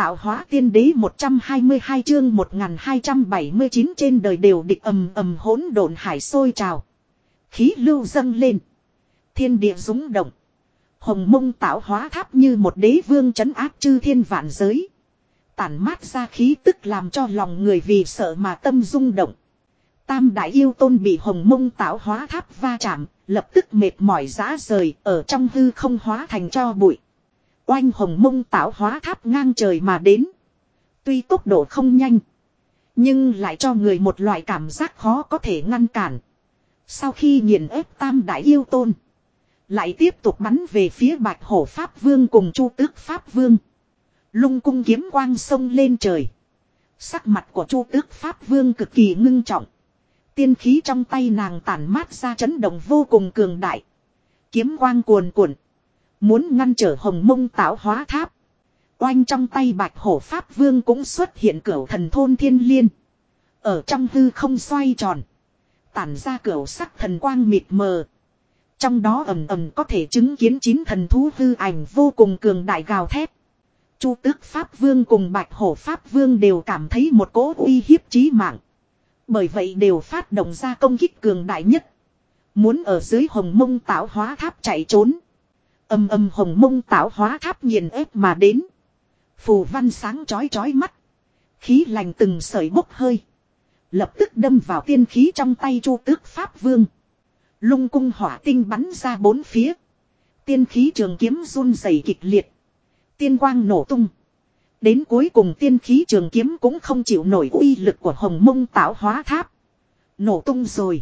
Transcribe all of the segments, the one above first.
tạo hóa tiên đế 122 chương 1279 trên đời đều địch ầm ầm hỗn độn hải sôi trào. Khí lưu dâng lên. Thiên địa rúng động. Hồng Mông tạo hóa tháp như một đế vương trấn áp chư thiên vạn giới. Tản mát ra khí tức làm cho lòng người vì sợ mà tâm rung động. Tam đại yêu tôn bị Hồng Mông tạo hóa tháp va chạm, lập tức mệt mỏi rã rời, ở trong hư không hóa thành tro bụi. Oanh Hồng Mông tạo hóa tháp ngang trời mà đến. Tuy tốc độ không nhanh, nhưng lại cho người một loại cảm giác khó có thể ngăn cản. Sau khi nghiền ép tam đại yêu tôn, lại tiếp tục bắn về phía Bạch Hổ Pháp Vương cùng Chu Tước Pháp Vương. Lung cung kiếm quang sông lên trời. Sắc mặt của Chu Tước Pháp Vương cực kỳ ngưng trọng. Tiên khí trong tay nàng tản mát ra chấn động vô cùng cường đại. Kiếm quang cuồn cuộn, muốn ngăn trở Hồng Mông tạo hóa tháp. Oanh trong tay Bạch Hổ Pháp Vương cũng xuất hiện cửu thần thôn thiên liên. Ở trong hư không xoay tròn, tản ra cửu sắc thần quang mịt mờ. Trong đó ầm ầm có thể chứng kiến 9 thần thú hư ảnh vô cùng cường đại gào thét. Chu Tước Pháp Vương cùng Bạch Hổ Pháp Vương đều cảm thấy một cỗ uy hiếp chí mạng. Bởi vậy đều phát động ra công kích cường đại nhất. Muốn ở dưới Hồng Mông tạo hóa tháp chạy trốn. Ầm ầm Hồng Mông tạo hóa tháp nghiền ép mà đến. Phù văn sáng chói chói mắt. Khí lành từng sợi bốc hơi. Lập tức đâm vào tiên khí trong tay Chu Tước Pháp Vương. Lung cung hỏa tinh bắn ra bốn phía. Tiên khí trường kiếm run rẩy kịch liệt. Tiên quang nổ tung. Đến cuối cùng tiên khí trường kiếm cũng không chịu nổi uy lực của Hồng Mông tạo hóa tháp. Nổ tung rồi.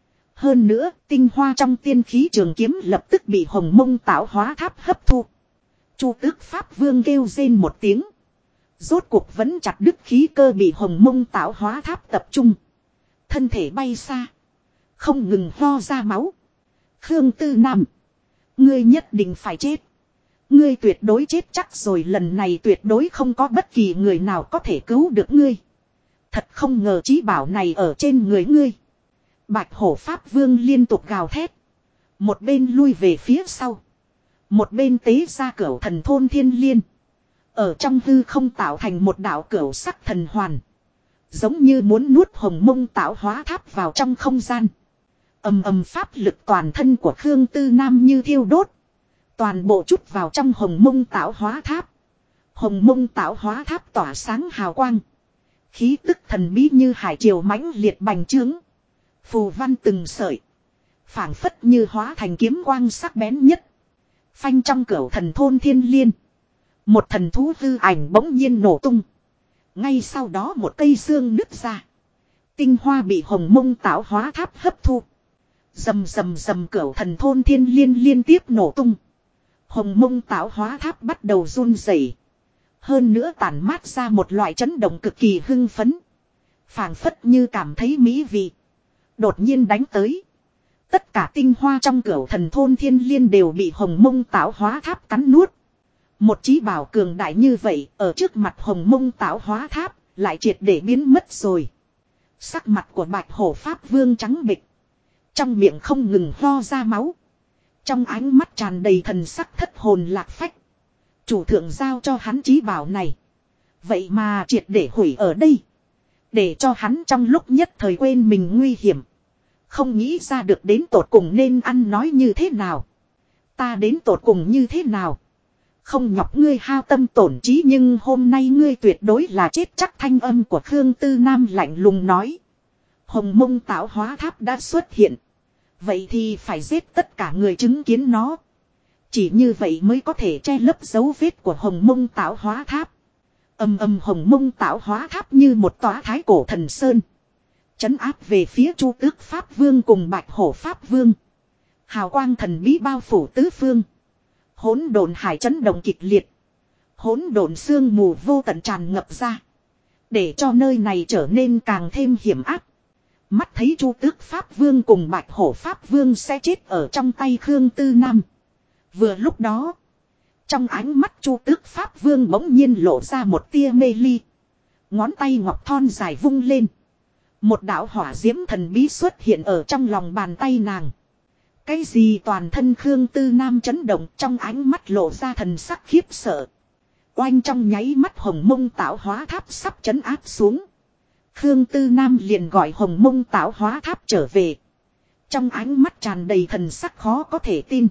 Hơn nữa, tinh hoa trong tiên khí trường kiếm lập tức bị Hồng Mông tạo hóa tháp hấp thu. Chu Tước Pháp Vương kêu rên một tiếng. Rốt cuộc vẫn chặt đứt khí cơ bị Hồng Mông tạo hóa tháp tập trung. Thân thể bay xa. Không ngừng ho ra máu. Khương Tư Nam, ngươi nhất định phải chết. Ngươi tuyệt đối chết chắc rồi, lần này tuyệt đối không có bất kỳ người nào có thể cứu được ngươi. Thật không ngờ chí bảo này ở trên người ngươi. Bạch Hổ Pháp Vương liên tục gào thét. Một bên lui về phía sau. Một bên tế ra cửu thần thôn thiên liên. Ở trong hư không tạo thành một đạo cửu sắc thần hoàn. Giống như muốn nuốt Hồng Mông tạo hóa tháp vào trong không gian. Ầm ầm pháp lực toàn thân của Khương Tư Nam như thiêu đốt. Toàn bộ chút vào trong Hồng Mông tạo hóa tháp. Hồng Mông tạo hóa tháp tỏa sáng hào quang. Khí tức thần bí như hải triều mãnh liệt bành trướng. Phù văn từng sợi. Phảng phất như hóa thành kiếm quang sắc bén nhất. Phanh trong cửu thần thôn thiên liên. Một thần thú hư ảnh bỗng nhiên nổ tung. Ngay sau đó một cây xương nứt ra. Tinh hoa bị Hồng Mông tạo hóa tháp hấp thu. Rầm rầm rầm cửu thần thôn thiên liên liên tiếp nổ tung. Hồng Mông tạo hóa tháp bắt đầu run rẩy. Hơn nữa tản mát ra một loại chấn động cực kỳ hưng phấn. Phảng phất như cảm thấy mỹ vị. Đột nhiên đánh tới. Tất cả tinh hoa trong cửu thần thôn thiên liên đều bị Hồng Mông tạo hóa tháp cắn nuốt. Một chí bảo cường đại như vậy ở trước mặt Hồng Mông tạo hóa tháp lại triệt để biến mất rồi. Sắc mặt của Bạch Hổ Pháp Vương trắng bệch. Trong miệng không ngừng ho ra máu. Trong ánh mắt tràn đầy thần sắc thất hồn lạc phách. Chủ thượng giao cho hắn chí bảo này. Vậy mà triệt để hủy ở đây. Để cho hắn trong lúc nhất thời quên mình nguy hiểm. Không nghĩ ra được đến tột cùng nên ăn nói như thế nào. Ta đến tột cùng như thế nào. Không nhọc ngươi hao tâm tổn trí, nhưng hôm nay ngươi tuyệt đối là chết chắc, thanh âm của Khương Tư Nam lạnh lùng nói. Hồng Mông tạo hóa tháp đã xuất hiện. Vậy thì phải giết tất cả người chứng kiến nó. Chỉ như vậy mới có thể che lấp dấu vết của Hồng Mông tạo hóa tháp. Ầm ầm Hồng Mông tạo hóa tháp như một tòa thái cổ thần sơn. Trấn áp về phía Chu Tước Pháp Vương cùng Bạch Hổ Pháp Vương. Hào quang thần bí bao phủ tứ phương. Hỗn độn hải chấn động kịch liệt. Hỗn độn sương mù vô tận tràn ngập ra. Để cho nơi này trở nên càng thêm hiểm ác. Mắt thấy Chu Tước Pháp Vương cùng Bạch Hổ Pháp Vương sẽ chết ở trong tay Khương Tư Nam. Vừa lúc đó, trong ánh mắt Chu Tước Pháp Vương bỗng nhiên lộ ra một tia mê ly. Ngón tay ngọc thon dài vung lên. Một đạo hỏa diễm thần bí xuất hiện ở trong lòng bàn tay nàng. Cái gì? Toàn thân Khương Tư Nam chấn động, trong ánh mắt lộ ra thần sắc khiếp sợ. Oanh trong nháy mắt Hồng Mông Tạo Hóa Tháp sắp trấn áp xuống. Khương Tư Nam liền gọi Hồng Mông Tạo Hóa Tháp trở về. Trong ánh mắt tràn đầy thần sắc khó có thể tin.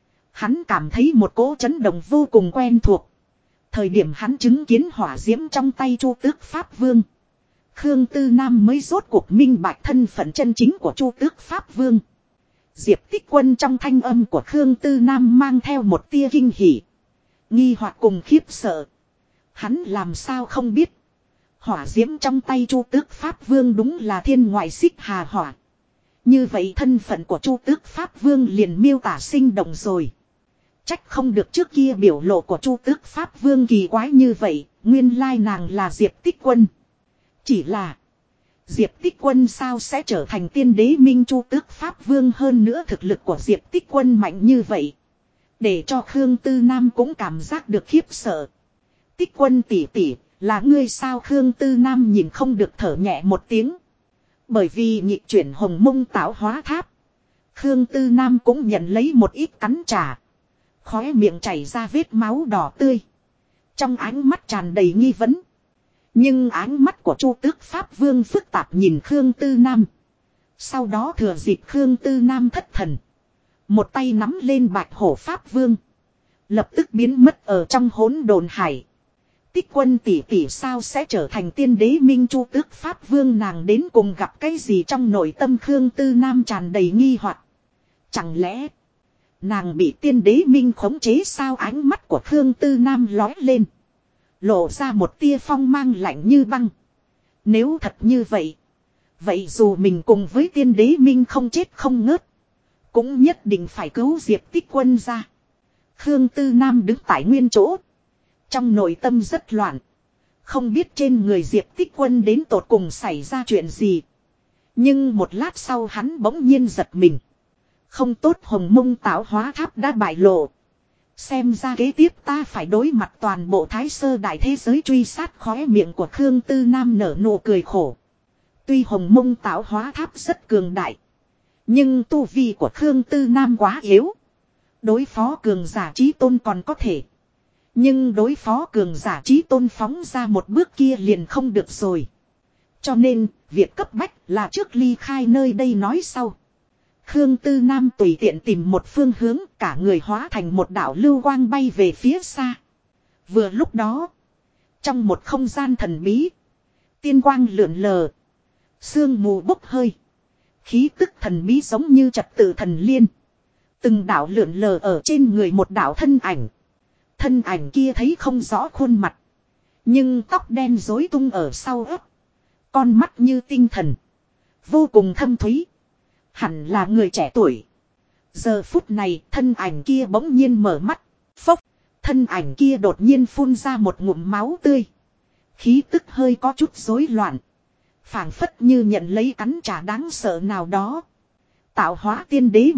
Hắn cảm thấy một cỗ chấn động vô cùng quen thuộc. Thời điểm hắn chứng kiến hỏa diễm trong tay Chu Tước Pháp Vương. Khương Tư Nam mới rốt cuộc minh bạch thân phận chân chính của Chu Tước Pháp Vương. Diệp Tích Quân trong thanh âm của Khương Tư Nam mang theo một tia kinh hỉ. Nghi hoặc cùng khiếp sợ. Hắn làm sao không biết. Hỏa diễm trong tay Chu Tước Pháp Vương đúng là thiên ngoại xích hà hỏa. Như vậy thân phận của Chu Tước Pháp Vương liền miêu tả sinh động rồi. Trách không được trước kia biểu lộ của Chu Tước Pháp Vương kỳ quái như vậy, nguyên lai nàng là Diệp Tích Quân. Chỉ là Diệp Tích Quân sao sẽ trở thành tiên đế minh Chu Tước Pháp Vương, hơn nữa thực lực của Diệp Tích Quân mạnh như vậy. Để cho Khương Tư Nam cũng cảm giác được khiếp sợ. Tích Quân tỷ tỷ, là ngươi sao? Khương Tư Nam nhìn không được thở nhẹ một tiếng. Bởi vì nhị chuyển Hồng Mông Tạo Hóa Tháp. Khương Tư Nam cũng nhận lấy một ít cắn trả. Khóe miệng chảy ra vết máu đỏ tươi. Trong ánh mắt tràn đầy nghi vấn. Nhưng ánh mắt của Chu Tước Pháp Vương phức tạp nhìn Khương Tư Nam. Sau đó thừa dịp Khương Tư Nam thất thần. Một tay nắm lên Bạch Hổ Pháp Vương. Lập tức biến mất ở trong hỗn độn hải. Tích Quân tỷ tỷ sao sẽ trở thành tiên đế minh Chu Tước Pháp Vương, nàng đến cùng gặp cái gì trong nội tâm Khương Tư Nam tràn đầy nghi hoặc. Chẳng lẽ nàng bị tiên đế minh khống chế sao? Ánh mắt của Khương Tư Nam lói lên. Lộ ra một tia phong mang lạnh như băng. Nếu thật như vậy. Vậy dù mình cùng với tiên đế minh không chết không ngớt. Cũng nhất định phải cứu Diệp Tích Quân ra. Khương Tư Nam đứng tại nguyên chỗ. Trong nội tâm rất loạn. Không biết trên người Diệp Tích Quân đến tột cùng xảy ra chuyện gì. Nhưng một lát sau hắn bỗng nhiên giật mình. Không tốt, Hồng Mông Tạo Hóa Tháp đã bại lộ. Xem ra kế tiếp ta phải đối mặt toàn bộ Thái Sơ đại thế giới truy sát. Khóe miệng của Khương Tư Nam nở nụ cười khổ. Tuy Hồng Mông Tạo Hóa Tháp rất cường đại. Nhưng tu vi của Khương Tư Nam quá yếu. Đối phó cường giả chí tôn còn có thể. Nhưng đối phó cường giả chí tôn phóng ra một bước kia liền không được rồi. Cho nên, việc cấp bách là trước ly khai nơi đây nói sau. Khương Tư Nam tùy tiện tìm một phương hướng, cả người hóa thành một đạo lưu quang bay về phía xa. Vừa lúc đó, trong một không gian thần bí, tiên quang lượn lờ, sương mù bốc hơi, khí tức thần bí giống như trật tự thần liên. Từng đạo lượn lờ ở trên người một đạo thân ảnh. Thân ảnh kia thấy không rõ khuôn mặt, nhưng tóc đen rối tung ở sau ấp, con mắt như tinh thần, vô cùng thâm thúy. Hẳn là người trẻ tuổi. Giờ phút này thân ảnh kia bỗng nhiên mở mắt. Phốc. Thân ảnh kia đột nhiên phun ra một ngụm máu tươi. Khí tức hơi có chút rối loạn. Phảng phất như nhận lấy cắn trả đáng sợ nào đó. Tạo Hóa Tiên Đế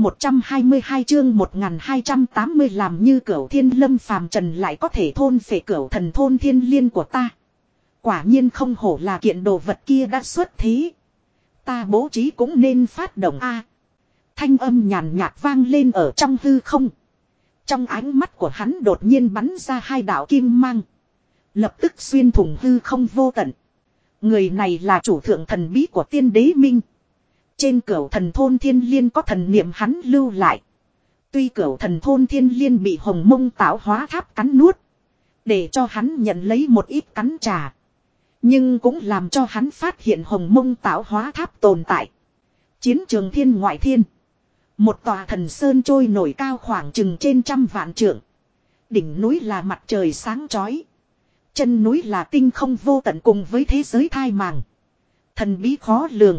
122 chương 1280 làm như Cửu Thiên Lâm phàm trần lại có thể thôn phệ Cửu Thần Thôn Thiên Liên của ta. Quả nhiên không hổ là kiện đồ vật kia đã xuất thế. Ta bố trí cũng nên phát động a. Thanh âm nhàn nhạt vang lên ở trong hư không. Trong ánh mắt của hắn đột nhiên bắn ra hai đạo kim mang. Lập tức xuyên thủng hư không vô tận. Người này là chủ thượng thần bí của tiên đế minh. Trên Cửu Thần Thôn Thiên Liên có thần niệm hắn lưu lại. Tuy Cửu Thần Thôn Thiên Liên bị Hồng Mông Tạo Hóa Tháp cắn nuốt. Để cho hắn nhận lấy một ít cắn trả. Nhưng cũng làm cho hắn phát hiện Hồng Mông Tạo Hóa Tháp tồn tại. Chiến trường thiên ngoại thiên. Một tòa thần sơn trôi nổi cao khoảng chừng trên 100 vạn trượng. Đỉnh núi là mặt trời sáng chói. Chân núi là tinh không vô tận cùng với thế giới thai màng. Thần bí khó lường.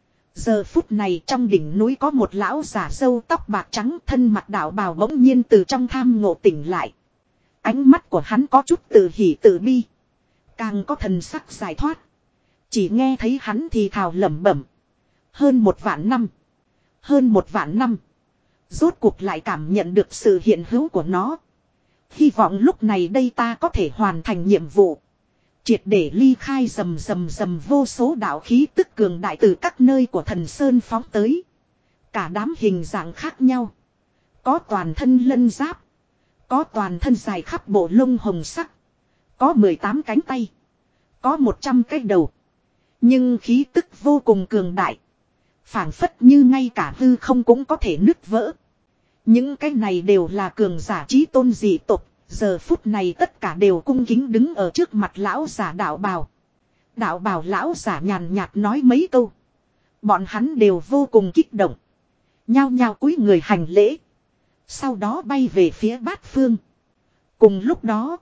Giờ phút này trong đỉnh núi có một lão giả râu tóc bạc trắng, thân mặc đạo bào bỗng nhiên từ trong tham ngộ tỉnh lại. Ánh mắt của hắn có chút tự hỉ tự bi. Càng có thần sắc giải thoát. Chỉ nghe thấy hắn thì thào lẩm bẩm. Hơn 1.000.000 năm. Hơn 1.000.000 năm. Rốt cuộc lại cảm nhận được sự hiện hữu của nó. Hy vọng lúc này đây ta có thể hoàn thành nhiệm vụ. Triệt để ly khai rầm rầm rầm, vô số đạo khí tức cường đại từ các nơi của thần sơn phóng tới. Cả đám hình dạng khác nhau. Có toàn thân lân giáp. Có toàn thân dài khắp bộ lông hồng sắc. Có 18 cánh tay. Có 100 cái đầu. Nhưng khí tức vô cùng cường đại. Phảng phất như ngay cả hư không cũng có thể nứt vỡ. Những cái này đều là cường giả chí tôn dị tộc. Giờ phút này tất cả đều cung kính đứng ở trước mặt lão giả đạo bào. Đạo bào lão giả nhàn nhạt nói mấy câu. Bọn hắn đều vô cùng kích động. Nhao nhao cúi người hành lễ. Sau đó bay về phía bát phương. Cùng lúc đó.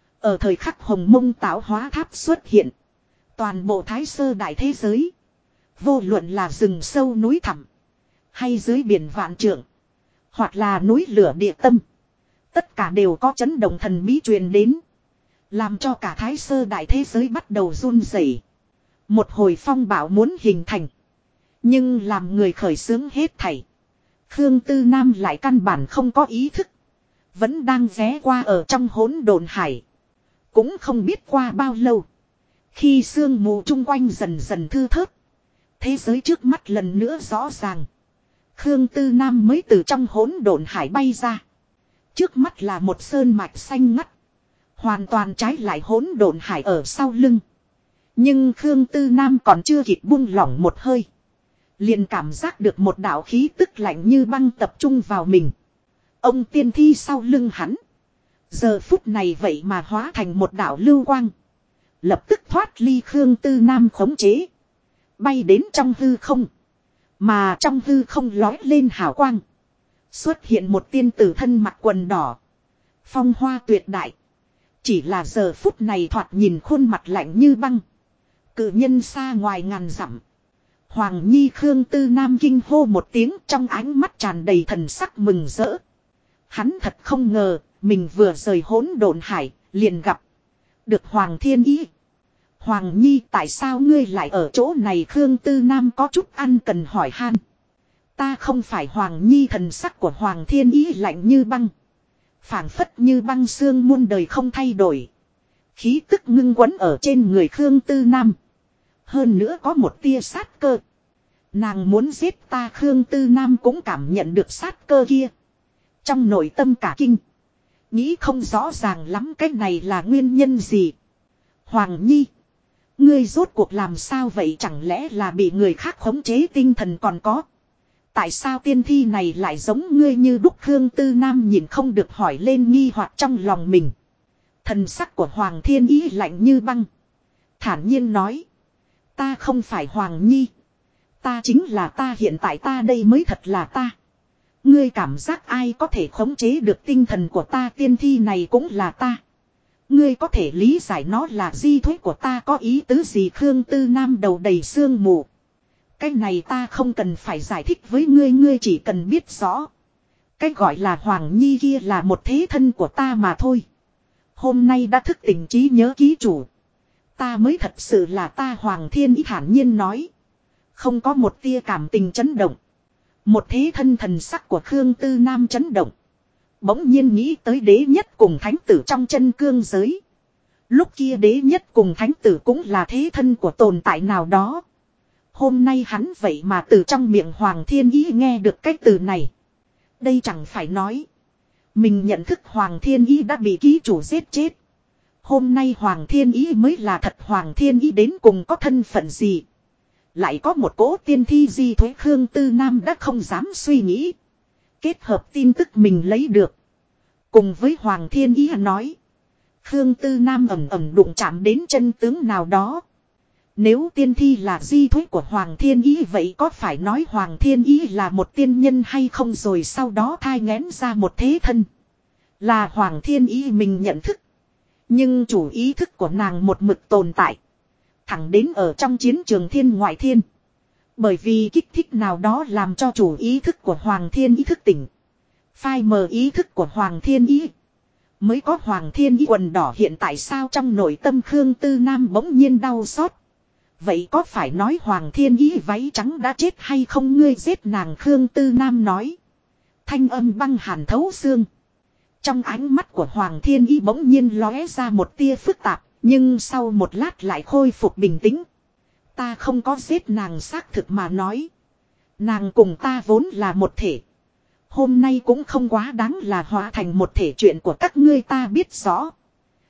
Ở thời khắc hồng mông tạo hóa tháp xuất hiện. Toàn bộ thái sơ đại thế giới. Vô luận là rừng sâu núi thẳm. Hay dưới biển vạn trượng. Hoặc là núi lửa địa tâm. Tất cả đều có chấn động thần bí truyền đến. Làm cho cả thái sơ đại thế giới bắt đầu run rẩy. Một hồi phong bão muốn hình thành. Nhưng làm người khởi xướng hết thảy. Khương Tư Nam lại căn bản không có ý thức. Vẫn đang ghé qua ở trong hỗn độn hải. Cũng không biết qua bao lâu. Khi sương mù chung quanh dần dần thư thớt. Thế giới trước mắt lần nữa rõ ràng. Khương Tư Nam mới từ trong hỗn độn hải bay ra. Trước mắt là một sơn mạch xanh ngắt. Hoàn toàn trái lại hỗn độn hải ở sau lưng. Nhưng Khương Tư Nam còn chưa kịp buông lỏng một hơi. Liền cảm giác được một đạo khí tức lạnh như băng tập trung vào mình. Ông tiên thi sau lưng hắn. Giờ phút này vậy mà hóa thành một đạo lưu quang. Lập tức thoát ly Khương Tư Nam khống chế. Bay đến trong hư không. Mà trong hư không lói lên hào quang. Xuất hiện một tiên tử thân mặc quần đỏ. Phong hoa tuyệt đại. Chỉ là giờ phút này thoạt nhìn khuôn mặt lạnh như băng. Cự nhân xa ngoài ngàn dặm. Hoàng Nhi Khương Tư Nam kinh hô một tiếng trong ánh mắt tràn đầy thần sắc mừng rỡ. Hắn thật không ngờ, mình vừa rời hỗn độn hải, liền gặp. Được Hoàng Thiên Ý. Hoàng Nhi tại sao ngươi lại ở chỗ này Khương Tư Nam có chút ăn cần hỏi han. Ta không phải Hoàng Nhi thần sắc của Hoàng Thiên Ý lạnh như băng. Phảng phất như băng xương muôn đời không thay đổi. Khí tức ngưng quấn ở trên người Khương Tư Nam. Hơn nữa có một tia sát cơ. Nàng muốn giết ta Khương Tư Nam cũng cảm nhận được sát cơ kia. Trong nội tâm cả kinh. Nghĩ không rõ ràng lắm cái này là nguyên nhân gì. Hoàng Nhi. Ngươi rốt cuộc làm sao vậy chẳng lẽ là bị người khác khống chế tinh thần còn có. Tại sao tiên thi này lại giống ngươi như đúc Khương Tư Nam nhìn không được hỏi lên nghi hoặc trong lòng mình. Thần sắc của Hoàng Thiên Ý lạnh như băng. Thản nhiên nói. Ta không phải Hoàng Nhi. Ta chính là ta hiện tại ta đây mới thật là ta. Ngươi cảm giác ai có thể khống chế được tinh thần của ta tiên thi này cũng là ta. Ngươi có thể lý giải nó là di thuyết của ta có ý tứ gì Khương Tư Nam đầu đầy sương mù. Cái này ta không cần phải giải thích với ngươi ngươi chỉ cần biết rõ. Cái gọi là Hoàng Nhi kia là một thế thân của ta mà thôi. Hôm nay đã thức tỉnh trí nhớ ký chủ. Ta mới thật sự là ta Hoàng Thiên Ý thản nhiên nói. Không có một tia cảm tình chấn động. Một thế thân thần sắc của Khương Tư Nam chấn động. Bỗng nhiên nghĩ tới đế nhất cùng thánh tử trong chân cương giới. Lúc kia đế nhất cùng thánh tử cũng là thế thân của tồn tại nào đó. Hôm nay hắn vậy mà từ trong miệng Hoàng Thiên Ý nghe được cái từ này. Đây chẳng phải nói. Mình nhận thức Hoàng Thiên Ý đã bị ký chủ giết chết. Hôm nay Hoàng Thiên Ý mới là thật Hoàng Thiên Ý đến cùng có thân phận gì. Lại có một cỗ tiên thi di thuế Khương Tư Nam đã không dám suy nghĩ. Kết hợp tin tức mình lấy được. Cùng với Hoàng Thiên Ý nói. Khương Tư Nam ẩm ẩm đụng chạm đến chân tướng nào đó. Nếu tiên thi là di thuế của Hoàng Thiên Ý vậy có phải nói Hoàng Thiên Ý là một tiên nhân hay không rồi sau đó thai nghén ra một thế thân. Là Hoàng Thiên Ý mình nhận thức. Nhưng chủ ý thức của nàng một mực tồn tại. Thẳng đến ở trong chiến trường thiên ngoại thiên. Bởi vì kích thích nào đó làm cho chủ ý thức của Hoàng Thiên Ý thức tỉnh. Phai mờ ý thức của Hoàng Thiên Ý. Mới có Hoàng Thiên Ý quần đỏ hiện tại sao trong nội tâm Khương Tư Nam bỗng nhiên đau xót. Vậy có phải nói Hoàng Thiên Ý váy trắng đã chết hay không ngươi giết nàng Khương Tư Nam nói. Thanh âm băng hàn thấu xương. Trong ánh mắt của Hoàng Thiên Ý bỗng nhiên lóe ra một tia phức tạp. Nhưng sau một lát lại khôi phục bình tĩnh. Ta không có giết nàng xác thực mà nói. Nàng cùng ta vốn là một thể. Hôm nay cũng không quá đáng là hóa thành một thể chuyện của các ngươi ta biết rõ.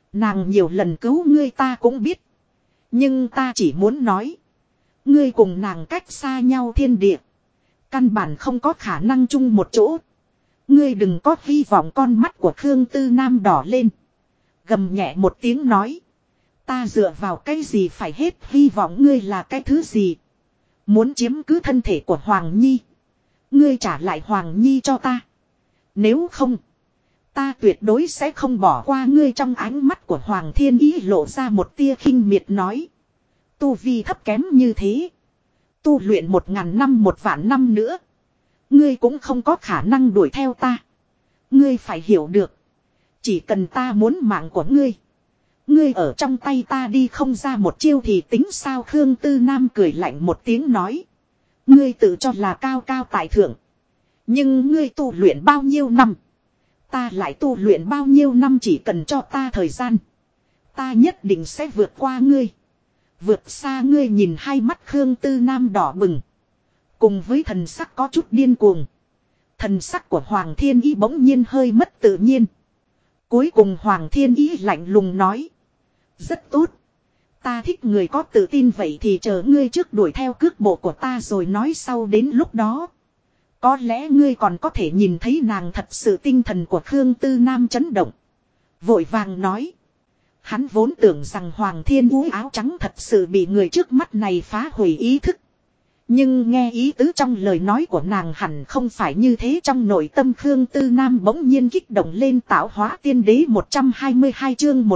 Nàng nhiều lần cứu ngươi ta cũng biết. Nhưng ta chỉ muốn nói. Ngươi cùng nàng cách xa nhau thiên địa. Căn bản không có khả năng chung một chỗ. Ngươi đừng có hy vọng. Con mắt của Khương Tư Nam đỏ lên. Gầm nhẹ một tiếng nói. Ta dựa vào cái gì phải hết hy vọng ngươi là cái thứ gì. Muốn chiếm cứ thân thể của Hoàng Nhi. Ngươi trả lại Hoàng Nhi cho ta. Nếu không. Ta tuyệt đối sẽ không bỏ qua ngươi. Trong ánh mắt của Hoàng Thiên Ý lộ ra một tia khinh miệt nói. Tu vi thấp kém như thế. Tu luyện 1000 năm 1.000 năm nữa. Ngươi cũng không có khả năng đuổi theo ta. Ngươi phải hiểu được. Chỉ cần ta muốn mạng của ngươi. Ngươi ở trong tay ta đi không ra một chiêu thì tính sao. Khương Tư Nam cười lạnh một tiếng nói. Ngươi tự cho là cao cao tại thượng. Nhưng ngươi tu luyện bao nhiêu năm. Ta lại tu luyện bao nhiêu năm. Chỉ cần cho ta thời gian. Ta nhất định sẽ vượt qua ngươi. Vượt xa ngươi. Nhìn hai mắt Khương Tư Nam đỏ bừng. Cùng với thần sắc có chút điên cuồng. Thần sắc của Hoàng Thiên Ý bỗng nhiên hơi mất tự nhiên. Cuối cùng Hoàng Thiên Ý lạnh lùng nói. Rất tốt. Ta thích người có tự tin vậy thì chờ ngươi trước đuổi theo cước bộ của ta rồi nói sau đến lúc đó. Có lẽ ngươi còn có thể nhìn thấy nàng thật sự. Tinh thần của Khương Tư Nam chấn động. Vội vàng nói. Hắn vốn tưởng rằng Hoàng Thiên Úi áo trắng thật sự bị người trước mắt này phá hủy ý thức. Nhưng nghe ý tứ trong lời nói của nàng hẳn không phải như thế. Trong nội tâm Khương Tư Nam bỗng nhiên kích động lên. Tạo hóa tiên đế 122 chương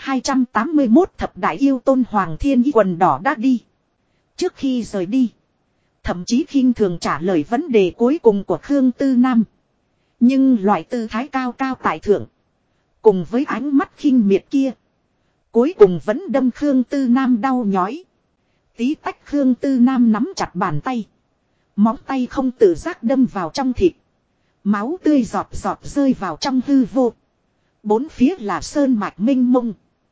1281 thập đại yêu tôn. Hoàng Thiên Ý quần đỏ đã đi. Trước khi rời đi. Thậm chí khinh thường trả lời vấn đề cuối cùng của Khương Tư Nam. Nhưng loại tư thái cao cao tại thượng. Cùng với ánh mắt khinh miệt kia. Cuối cùng vẫn đâm Khương Tư Nam đau nhói. Tí tách Khương Tư Nam nắm chặt bàn tay. Móng tay không tự giác đâm vào trong thịt. Máu tươi giọt giọt rơi vào trong hư vô. Bốn phía là sơn mạch mênh mông.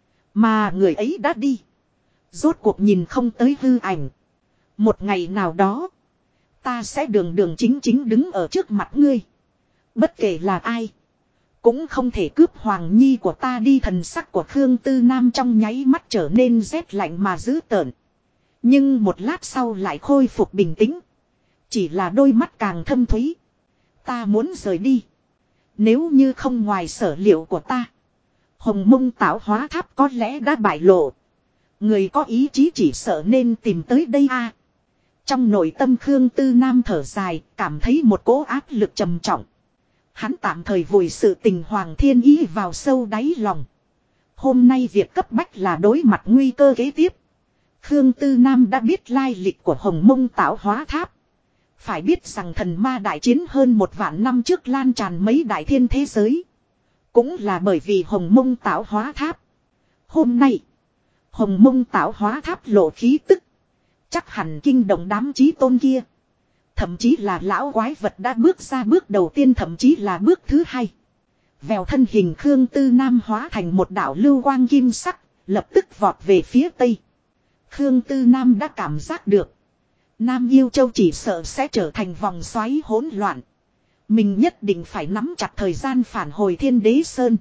Mà người ấy đã đi. Rốt cuộc nhìn không tới hư ảnh. Một ngày nào đó. Ta sẽ đường đường chính chính đứng ở trước mặt ngươi. Bất kể là ai. Cũng không thể cướp Hoàng Nhi của ta đi. Thần sắc của Khương Tư Nam trong nháy mắt trở nên rét lạnh mà dữ tợn. Nhưng một lát sau lại khôi phục bình tĩnh. Chỉ là đôi mắt càng thâm thúy. Ta muốn rời đi. Nếu như không ngoài sở liệu của ta. Hồng Mông Tạo Hóa Tháp có lẽ đã bại lộ. Người có ý chí chỉ sợ nên tìm tới đây a. Trong nội tâm Khương Tư Nam thở dài. Cảm thấy một cỗ áp lực trầm trọng. Hắn tạm thời vùi sự tình Hoàng Thiên Ý vào sâu đáy lòng. Hôm nay việc cấp bách là đối mặt nguy cơ kế tiếp. Khương Tư Nam đã biết lai lịch của Hồng Mông Tạo Hóa Tháp. Phải biết rằng thần ma đại chiến hơn 1.000 năm trước lan tràn mấy đại thiên thế giới. Cũng là bởi vì Hồng Mông Tạo Hóa Tháp. Hôm nay, Hồng Mông Tạo Hóa Tháp lộ khí tức. Chắc hẳn kinh động đám chí tôn kia. Thậm chí là lão quái vật đã bước ra bước đầu tiên, thậm chí là bước thứ hai. Vèo thân hình Khương Tư Nam hóa thành một đạo lưu quang kim sắc, lập tức vọt về phía tây. Khương Tư Nam đã cảm giác được. Nam Yêu Châu chỉ sợ sẽ trở thành vòng xoáy hỗn loạn. Mình nhất định phải nắm chặt thời gian phản hồi Thiên Đế Sơn.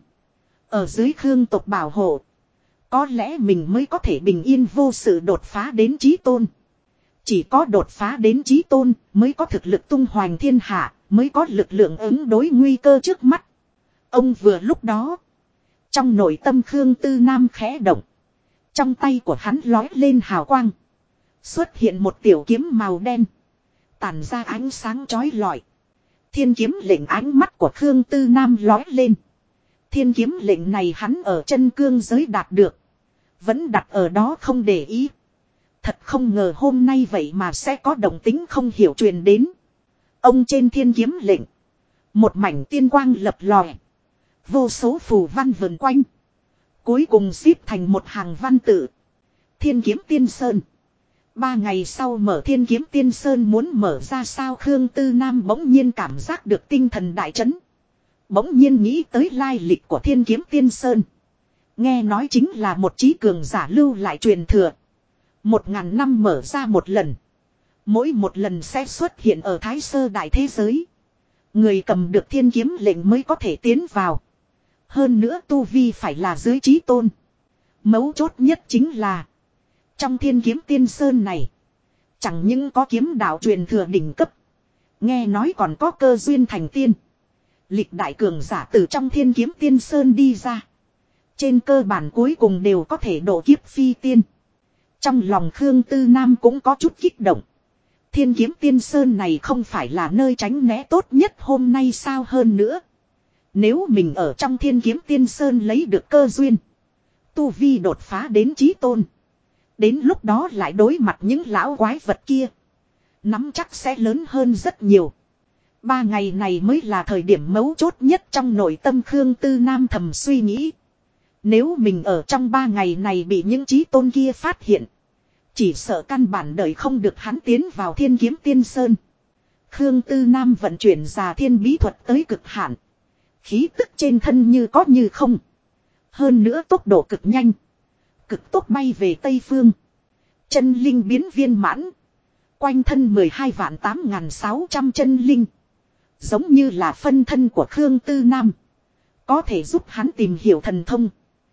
Ở dưới Khương tộc bảo hộ. Có lẽ mình mới có thể bình yên vô sự đột phá đến chí tôn. Chỉ có đột phá đến chí tôn mới có thực lực tung hoành thiên hạ. Mới có lực lượng ứng đối nguy cơ trước mắt. Ông vừa lúc đó. Trong nội tâm Khương Tư Nam khẽ động. Trong tay của hắn lói lên hào quang. Xuất hiện một tiểu kiếm màu đen. Tản ra ánh sáng chói lọi. Thiên kiếm lệnh. Ánh mắt của Khương Tư Nam lói lên. Thiên kiếm lệnh này hắn ở chân cương giới đạt được. Vẫn đặt ở đó không để ý. Thật không ngờ hôm nay vậy mà sẽ có động tính không hiểu truyền đến. Ông trên thiên kiếm lệnh. Một mảnh tiên quang lập lòe. Vô số phù văn vần quanh. Cuối cùng xếp thành một hàng văn tự. Thiên kiếm tiên sơn. 3 ngày sau mở thiên kiếm tiên sơn muốn mở ra sao. Khương Tư Nam bỗng nhiên cảm giác được tinh thần đại chấn. Bỗng nhiên nghĩ tới lai lịch của thiên kiếm tiên sơn. Nghe nói chính là một trí cường giả lưu lại truyền thừa. 1000 năm mở ra một lần. Mỗi một lần sẽ xuất hiện ở Thái Sơ đại thế giới. Người cầm được thiên kiếm lệnh mới có thể tiến vào. Hơn nữa tu vi phải là dưới chí tôn. Mấu chốt nhất chính là. Trong thiên kiếm tiên sơn này. Chẳng những có kiếm đạo truyền thừa đỉnh cấp. Nghe nói còn có cơ duyên thành tiên. Lịch đại cường giả từ trong thiên kiếm tiên sơn đi ra. Trên cơ bản cuối cùng đều có thể độ kiếp phi tiên. Trong lòng Khương Tư Nam cũng có chút kích động. Thiên kiếm tiên sơn này không phải là nơi tránh né tốt nhất hôm nay sao hơn nữa. Nếu mình ở trong thiên kiếm tiên sơn lấy được cơ duyên. Tu vi đột phá đến chí tôn. Đến lúc đó lại đối mặt những lão quái vật kia. Nắm chắc sẽ lớn hơn rất nhiều. 3 ngày này mới là thời điểm mấu chốt nhất trong nội tâm Khương Tư Nam thầm suy nghĩ. Nếu mình ở trong 3 ngày này bị những chí tôn kia phát hiện. Chỉ sợ căn bản đời không được hắn tiến vào thiên kiếm tiên sơn. Khương Tư Nam vận chuyển già thiên bí thuật tới cực hạn. Khí tức trên thân như có như không. Hơn nữa tốc độ cực nhanh. Cực tốc bay về Tây Phương. Chân linh biến viên mãn. Quanh thân 12.8.600 chân linh. Giống như là phân thân của Khương Tư Nam. Có thể giúp hắn tìm hiểu thần thông.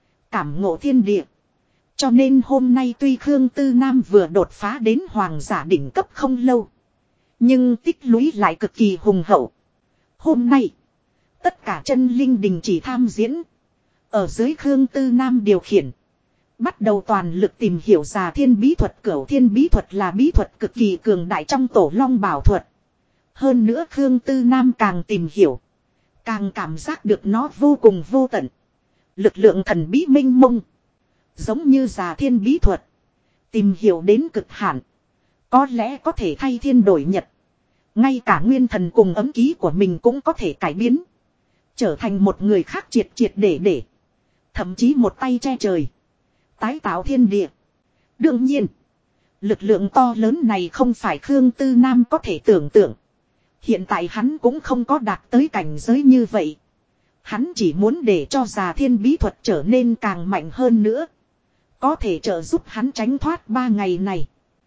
Cảm ngộ thiên địa. Cho nên hôm nay tuy Khương Tư Nam vừa đột phá đến hoàng giả đỉnh cấp không lâu. Nhưng tích lũy lại cực kỳ hùng hậu. Hôm nay. Tất cả chân linh đình chỉ tham diễn. Ở dưới Khương Tư Nam điều khiển. Bắt đầu toàn lực tìm hiểu già thiên bí thuật. Cửu thiên bí thuật là bí thuật cực kỳ cường đại trong tổ long bảo thuật. Hơn nữa Khương Tư Nam càng tìm hiểu. Càng cảm giác được nó vô cùng vô tận. Lực lượng thần bí minh mông. Giống như già thiên bí thuật. Tìm hiểu đến cực hạn. Có lẽ có thể thay thiên đổi nhật. Ngay cả nguyên thần cùng ấm ký của mình cũng có thể cải biến. Trở thành một người khác triệt triệt để. Thậm chí một tay che trời. Tái tạo thiên địa. Đương nhiên. Lực lượng to lớn này không phải Khương Tư Nam có thể tưởng tượng. Hiện tại hắn cũng không có đạt tới cảnh giới như vậy. Hắn chỉ muốn để cho già thiên bí thuật trở nên càng mạnh hơn nữa. Có thể trợ giúp hắn tránh thoát 3 ngày này.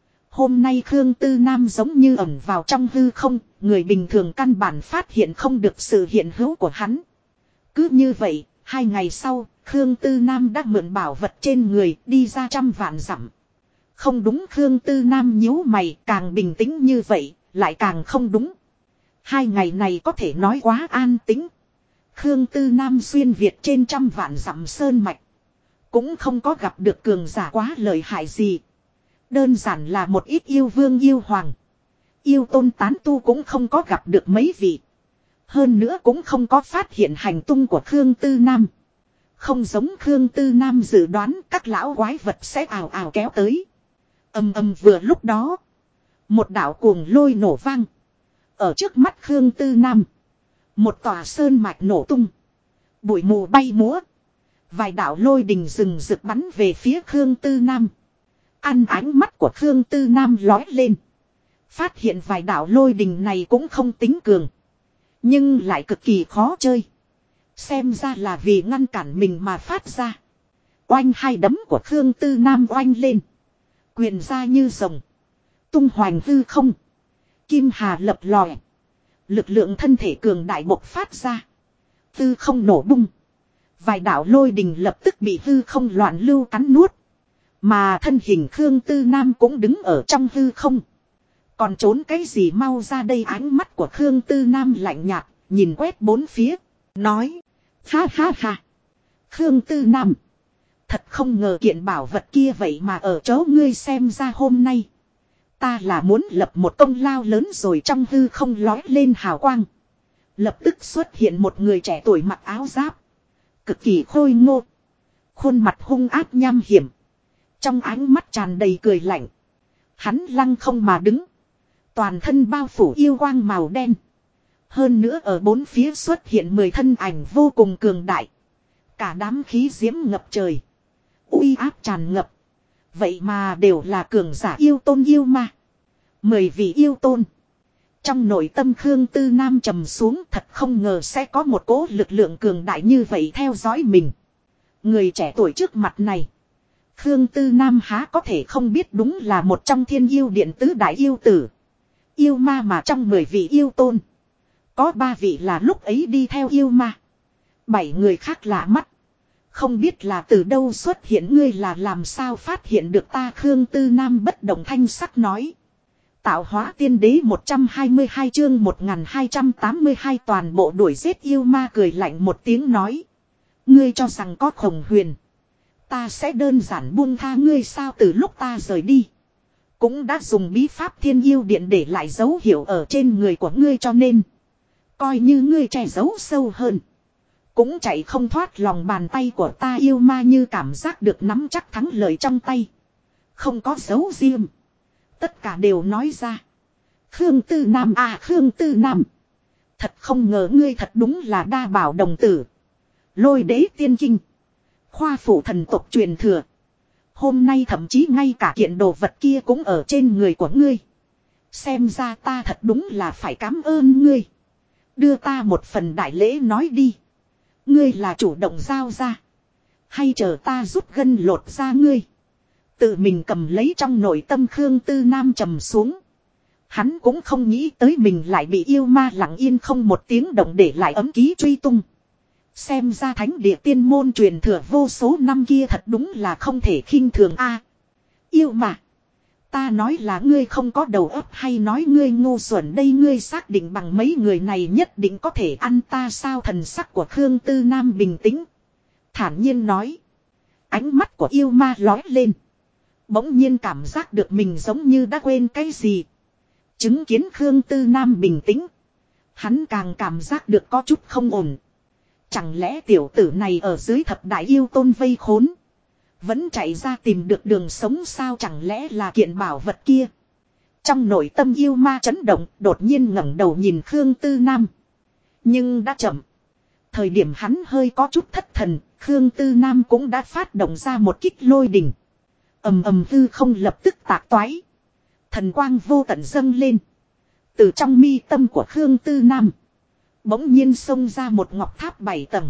Hôm nay Khương Tư Nam giống như ẩn vào trong hư không. Người bình thường căn bản phát hiện không được sự hiện hữu của hắn. Cứ như vậy, 2 ngày sau, Khương Tư Nam đã mượn bảo vật trên người đi ra 100 vạn dặm. Không đúng Khương Tư Nam nhíu mày càng bình tĩnh như vậy, lại càng không đúng. 2 ngày này có thể nói quá an tĩnh. Khương Tư Nam xuyên Việt trên 100 vạn dặm sơn mạch. Cũng không có gặp được cường giả quá lợi hại gì. Đơn giản là một ít yêu vương yêu hoàng. Yêu tôn tán tu cũng không có gặp được mấy vị. Hơn nữa cũng không có phát hiện hành tung của Khương Tư Nam. Không giống Khương Tư Nam dự đoán các lão quái vật sẽ ào ào kéo tới. Ầm ầm vừa lúc đó. Một đạo cuồng lôi nổ vang. Ở trước mắt Khương Tư Nam. Một tòa sơn mạch nổ tung. Bụi mù bay múa. Vài đạo lôi đình rừng rực bắn về phía Khương Tư Nam. Ăn ánh mắt của Khương Tư Nam lói lên. Phát hiện vài đạo lôi đình này cũng không tính cường. Nhưng lại cực kỳ khó chơi. Xem ra là vì ngăn cản mình mà phát ra. Oanh hai đấm của Khương Tư Nam oanh lên. Quyền ra như rồng. Tung hoành hư không. Kim hà lập lòe. Lực lượng thân thể cường đại bộc phát ra. Hư không nổ bung. Vài đạo lôi đình lập tức bị hư không loạn lưu cắn nuốt. Mà thân hình Khương Tư Nam cũng đứng ở trong hư không. Còn trốn cái gì mau ra đây, ánh mắt của Khương Tư Nam lạnh nhạt, nhìn quét bốn phía, nói. Ha ha ha. Khương Tư Nam. Thật không ngờ kiện bảo vật kia vậy mà ở chỗ ngươi, xem ra hôm nay. Ta là muốn lập một công lao lớn rồi, trong hư không lói lên hào quang. Lập tức xuất hiện một người trẻ tuổi mặc áo giáp. Cực kỳ khôi ngô. Khuôn mặt hung ác nham hiểm. Trong ánh mắt tràn đầy cười lạnh. Hắn lăng không mà đứng. Toàn thân bao phủ yêu quang màu đen. Hơn nữa ở bốn phía xuất hiện 10 thân ảnh vô cùng cường đại. Cả đám khí diễm ngập trời. Uy áp tràn ngập. Vậy mà đều là cường giả yêu tôn yêu ma. 10 vị yêu tôn. Trong nội tâm Khương Tư Nam trầm xuống, thật không ngờ sẽ có một cỗ lực lượng cường đại như vậy theo dõi mình. Người trẻ tuổi trước mặt này. Khương Tư Nam há có thể không biết, đúng là một trong thiên yêu điện tứ đại yêu tử. Yêu ma mà trong 10 vị yêu tôn. Có 3 vị là lúc ấy đi theo yêu ma. 7 người khác lạ mắt. Không biết là từ đâu xuất hiện, ngươi là làm sao phát hiện được ta? Khương Tư Nam bất động thanh sắc nói. Tạo hóa tiên đế 122 chương 1282 toàn bộ đuổi giết yêu ma cười lạnh một tiếng nói. Ngươi cho rằng có Khổng Huyền, ta sẽ đơn giản buông tha ngươi sao? Từ lúc ta rời đi, cũng đã dùng bí pháp Thiên Yêu Điện để lại dấu hiệu ở trên người của ngươi, cho nên coi như ngươi che giấu sâu hơn, cũng chạy không thoát lòng bàn tay của ta. Yêu ma như cảm giác được nắm chắc thắng lợi trong tay, không có dấu riêng, tất cả đều nói ra. Khương Tư Nam à, Khương Tư Nam, thật không ngờ ngươi thật đúng là đa bảo đồng tử, Lôi Đế tiên kinh, khoa phụ thần tộc truyền thừa. Hôm nay thậm chí ngay cả kiện đồ vật kia cũng ở trên người của ngươi. Xem ra ta thật đúng là phải cảm ơn ngươi. Đưa ta một phần đại lễ nói đi. Ngươi là chủ động giao ra, hay chờ ta rút gân lột ra ngươi? Tự mình cầm lấy trong nội tâm. Khương Tư Nam trầm xuống. Hắn cũng không nghĩ tới mình lại bị yêu ma lặng yên không một tiếng động để lại ấm ký truy tung. Xem ra thánh địa tiên môn truyền thừa vô số năm kia thật đúng là không thể khinh thường a. Yêu mà, ta nói là ngươi không có đầu óc hay nói ngươi ngu xuẩn đây? Ngươi xác định bằng mấy người này nhất định có thể ăn ta sao? Thần sắc của Khương Tư Nam bình tĩnh, thản nhiên nói. Ánh mắt của yêu ma lói lên, bỗng nhiên cảm giác được mình giống như đã quên cái gì. Chứng kiến Khương Tư Nam bình tĩnh, hắn càng cảm giác được có chút không ổn. Chẳng lẽ tiểu tử này ở dưới thập đại yêu tôn vây khốn, vẫn chạy ra tìm được đường sống sao? Chẳng lẽ là kiện bảo vật kia? Trong nội tâm yêu ma chấn động, đột nhiên ngẩng đầu nhìn Khương Tư Nam. Nhưng đã chậm. Thời điểm hắn hơi có chút thất thần, Khương Tư Nam cũng đã phát động ra một kích lôi đỉnh. Ầm ầm hư không lập tức tạc toái. Thần quang vô tận dâng lên. Từ trong mi tâm của Khương Tư Nam, bỗng nhiên xông ra một ngọc tháp 7 tầng.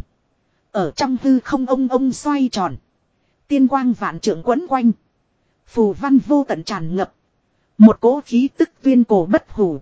Ở trong hư không ông xoay tròn. Tiên quang vạn trượng quấn quanh. Phù văn vô tận tràn ngập. Một cỗ khí tức tuyên cổ bất hủ,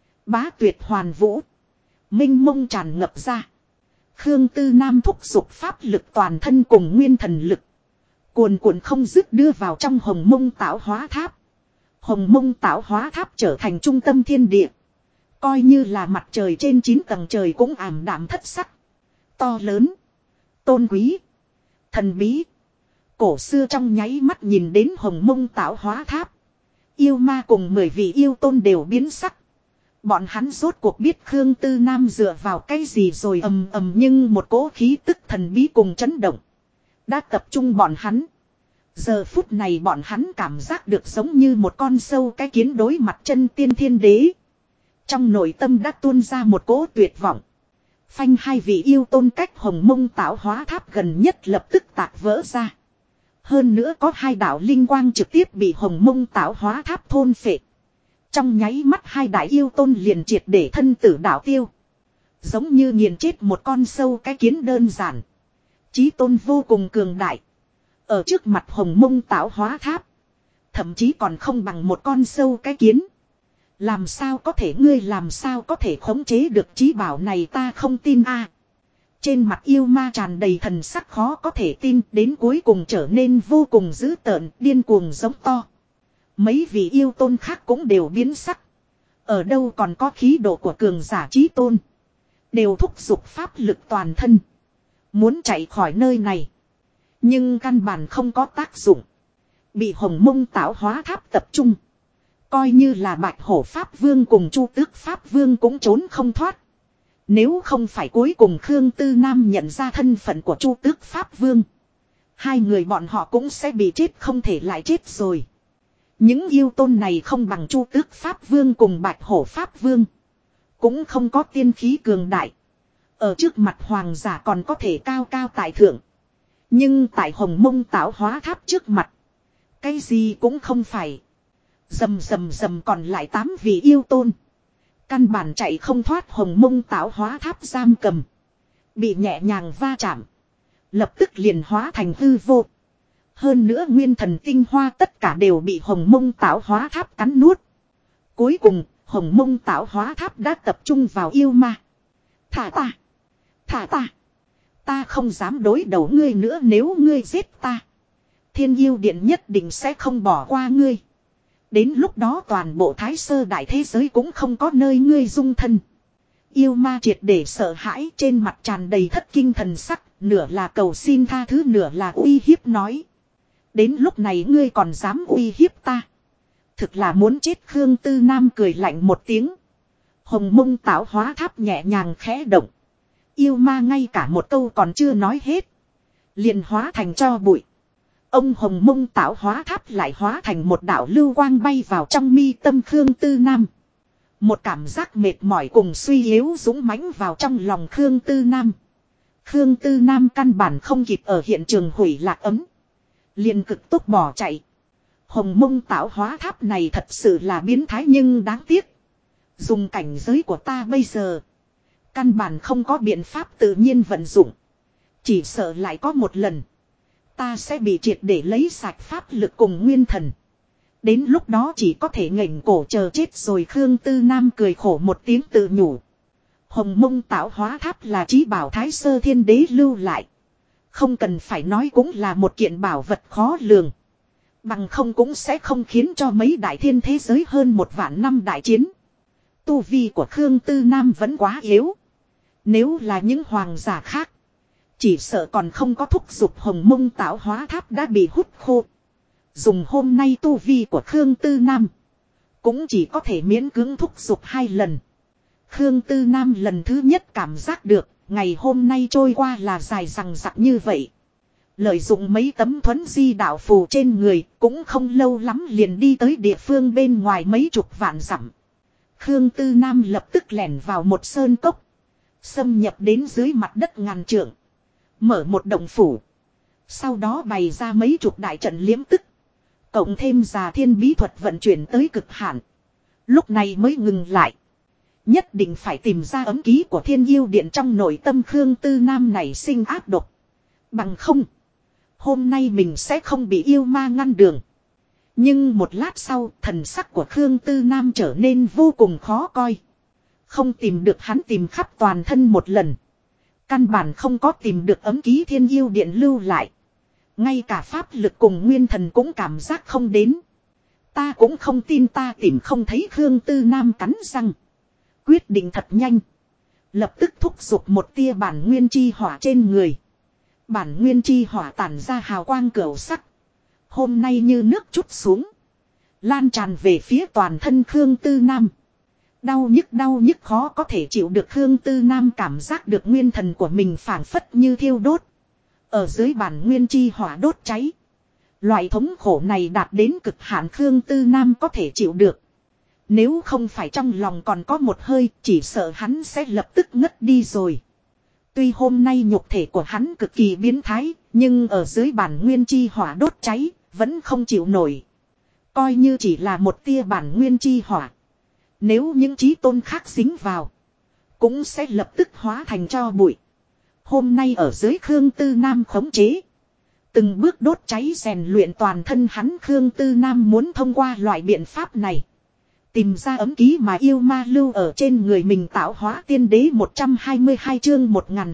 bá tuyệt hoàn vũ, minh mông tràn ngập ra. Khương Tư Nam thúc giục pháp lực toàn thân cùng nguyên thần lực, cuồn cuộn không dứt đưa vào trong Hồng Mông Tạo Hóa Tháp. Hồng Mông Tạo Hóa Tháp trở thành trung tâm thiên địa. Coi như là mặt trời trên 9 tầng trời cũng ảm đạm thất sắc. To lớn, tôn quý, thần bí, cổ xưa trong nháy mắt nhìn đến Hồng Mông Tạo Hóa Tháp. Yêu ma cùng 10 vị yêu tôn đều biến sắc. Bọn hắn rốt cuộc biết Khương Tư Nam dựa vào cái gì rồi. Ầm ầm, nhưng một cỗ khí tức thần bí cùng chấn động đã tập trung bọn hắn. Giờ phút này bọn hắn cảm giác được giống như một con sâu cái kiến đối mặt chân tiên thiên đế. Trong nội tâm đã tuôn ra một cỗ tuyệt vọng. Phanh, 2 vị yêu tôn cách Hồng Mông Tạo Hóa Tháp gần nhất lập tức tạc vỡ ra. Hơn nữa có 2 đạo linh quang trực tiếp bị Hồng Mông Tạo Hóa Tháp thôn phệ. Trong nháy mắt 2 đại yêu tôn liền triệt để thân tử đạo tiêu. Giống như nghiền chết một con sâu cái kiến đơn giản. Chí tôn vô cùng cường đại. Ở trước mặt Hồng Mông Tạo Hóa Tháp, thậm chí còn không bằng một con sâu cái kiến. Làm sao có thể, ngươi làm sao có thể khống chế được chí bảo này? Ta không tin a. Trên mặt yêu ma tràn đầy thần sắc khó có thể tin, đến cuối cùng trở nên vô cùng dữ tợn, điên cuồng giống to. Mấy vị yêu tôn khác cũng đều biến sắc. Ở đâu còn có khí độ của cường giả chí tôn, đều thúc giục pháp lực toàn thân, muốn chạy khỏi nơi này. Nhưng căn bản không có tác dụng. Bị Hồng Mông Tạo Hóa Tháp tập trung, coi như là Bạch Hổ Pháp Vương cùng Chu Tước Pháp Vương cũng trốn không thoát. Nếu không phải cuối cùng Khương Tư Nam nhận ra thân phận của Chu Tước Pháp Vương, 2 người bọn họ cũng sẽ bị chết không thể lại chết rồi. Những yêu tôn này không bằng Chu Tước Pháp Vương cùng Bạch Hổ Pháp Vương, cũng không có tiên khí cường đại. Ở trước mặt hoàng giả còn có thể cao cao tại thượng. Nhưng tại Hồng Mông Tạo Hóa Tháp trước mặt, cái gì cũng không phải. Rầm rầm rầm, còn lại 8 vị yêu tôn, căn bản chạy không thoát Hồng Mông Tạo Hóa Tháp giam cầm. Bị nhẹ nhàng va chạm, lập tức liền hóa thành hư vô. Hơn nữa nguyên thần tinh hoa tất cả đều bị Hồng Mông Tạo Hóa Tháp cắn nuốt. Cuối cùng, Hồng Mông Tạo Hóa Tháp đã tập trung vào yêu ma. Thả ta! Thả ta! Ta không dám đối đầu ngươi nữa, nếu ngươi giết ta, Thiên Yêu Điện nhất định sẽ không bỏ qua ngươi. Đến lúc đó toàn bộ Thái Sơ đại thế giới cũng không có nơi ngươi dung thân. Yêu ma triệt để sợ hãi, trên mặt tràn đầy thất kinh thần sắc, nửa là cầu xin tha thứ, nửa là uy hiếp nói. Đến lúc này ngươi còn dám uy hiếp ta? Thực là muốn chết. Khương Tư Nam cười lạnh một tiếng. Hồng Mông Tạo Hóa Tháp nhẹ nhàng khẽ động. Yêu ma ngay cả một câu còn chưa nói hết, liền hóa thành tro bụi. Ông Hồng Mông Tạo Hóa Tháp lại hóa thành một đạo lưu quang bay vào trong mi tâm Khương Tư Nam. Một cảm giác mệt mỏi cùng suy yếu dũng mãnh vào trong lòng Khương Tư Nam. Khương Tư Nam căn bản không kịp ở hiện trường hủy lạc ấm, liền cực tốc bỏ chạy. Hồng Mông Tạo Hóa Tháp này thật sự là biến thái, nhưng đáng tiếc. Dùng cảnh giới của ta bây giờ, căn bản không có biện pháp tự nhiên vận dụng. Chỉ sợ lại có một lần, ta sẽ bị triệt để lấy sạch pháp lực cùng nguyên thần. Đến lúc đó chỉ có thể nghềnh cổ chờ chết rồi. Khương Tư Nam cười khổ một tiếng tự nhủ. Hồng Mông Tạo Hóa Tháp là chí bảo Thái Sơ Thiên Đế lưu lại. Không cần phải nói cũng là một kiện bảo vật khó lường. Bằng không cũng sẽ không khiến cho mấy đại thiên thế giới hơn 1.000 năm đại chiến. Tu vi của Khương Tư Nam vẫn quá yếu. Nếu là những hoàng giả khác, chỉ sợ còn không có thúc giục Hồng Mông Tạo Hóa Tháp đã bị hút khô. Dùng hôm nay tu vi của Khương Tư Nam, cũng chỉ có thể miễn cưỡng thúc giục 2 lần. Khương Tư Nam lần thứ nhất cảm giác được, ngày hôm nay trôi qua là dài dằng dặc như vậy. Lợi dụng mấy tấm thuấn di đạo phù trên người, cũng không lâu lắm liền đi tới địa phương bên ngoài mấy chục vạn dặm. Khương Tư Nam lập tức lẻn vào một sơn cốc, xâm nhập đến dưới mặt đất ngàn trượng, mở một động phủ. Sau đó bày ra mấy chục đại trận liếm tức, cộng thêm già thiên bí thuật vận chuyển tới cực hạn. Lúc này mới ngừng lại. Nhất định phải tìm ra ấm ký của Thiên Yêu Điện trong nội tâm Khương Tư Nam này sinh ác độc. Bằng không, hôm nay mình sẽ không bị yêu ma ngăn đường. Nhưng một lát sau, thần sắc của Khương Tư Nam trở nên vô cùng khó coi. Không tìm được, hắn tìm khắp toàn thân một lần, căn bản không có tìm được ấm ký Thiên Yêu Điện lưu lại. Ngay cả pháp lực cùng nguyên thần cũng cảm giác không đến. Ta cũng không tin ta tìm không thấy. Khương Tư Nam cắn răng, quyết định thật nhanh, lập tức thúc giục một tia bản nguyên chi hỏa trên người. Bản nguyên chi hỏa tản ra hào quang cửu sắc, hôm nay như nước trút xuống, lan tràn về phía toàn thân Khương Tư Nam. Đau nhức khó có thể chịu được. Khương Tư Nam cảm giác được nguyên thần của mình phảng phất như thiêu đốt, ở dưới bản nguyên chi hỏa đốt cháy. Loại thống khổ này đạt đến cực hạn Khương Tư Nam có thể chịu được. Nếu không phải trong lòng còn có một hơi, chỉ sợ hắn sẽ lập tức ngất đi rồi. Tuy hôm nay nhục thể của hắn cực kỳ biến thái, nhưng ở dưới bản nguyên chi hỏa đốt cháy, vẫn không chịu nổi. Coi như chỉ là một tia bản nguyên chi hỏa, nếu những chí tôn khác dính vào, cũng sẽ lập tức hóa thành tro bụi. Hôm nay ở dưới Khương Tư Nam khống chế, từng bước đốt cháy rèn luyện toàn thân hắn. Khương Tư Nam muốn thông qua loại biện pháp này, tìm ra ấm ký mà yêu ma lưu ở trên người mình. Tạo Hóa Tiên Đế 122 chương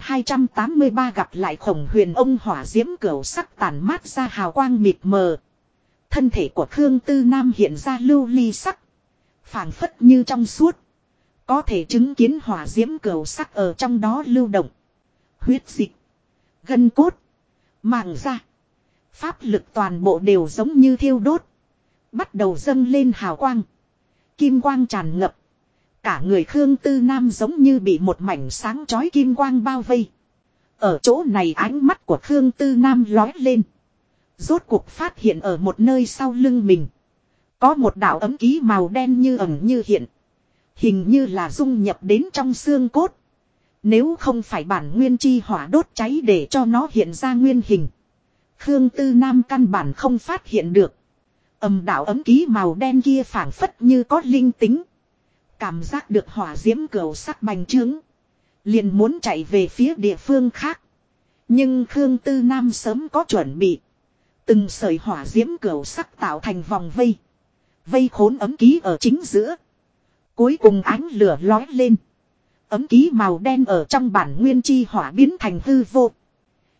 1283 gặp lại Khổng Huyền. Ông hỏa diễm cửu sắc tản mát ra hào quang mịt mờ. Thân thể của Khương Tư Nam hiện ra lưu ly sắc, phảng phất như trong suốt, có thể chứng kiến hỏa diễm cửu sắc ở trong đó lưu động. Huyết dịch, gân cốt, màng da, pháp lực toàn bộ đều giống như thiêu đốt, bắt đầu dâng lên hào quang. Kim quang tràn ngập, cả người Khương Tư Nam giống như bị một mảnh sáng chói kim quang bao vây. Ở chỗ này ánh mắt của Khương Tư Nam lóe lên, rốt cuộc phát hiện ở một nơi sau lưng mình, có một đạo ấm ký màu đen như ẩn như hiện, hình như là dung nhập đến trong xương cốt. Nếu không phải bản nguyên chi hỏa đốt cháy để cho nó hiện ra nguyên hình, Khương Tư Nam căn bản không phát hiện được. Đạo ấm ký màu đen kia phảng phất như có linh tính, cảm giác được hỏa diễm cửu sắc bành trướng, liền muốn chạy về phía địa phương khác. Nhưng Khương Tư Nam sớm có chuẩn bị, từng sợi hỏa diễm cửu sắc tạo thành vòng vây, vây khốn ấm ký ở chính giữa. Cuối cùng ánh lửa lói lên, ấm ký màu đen ở trong bản nguyên chi hỏa biến thành hư vô,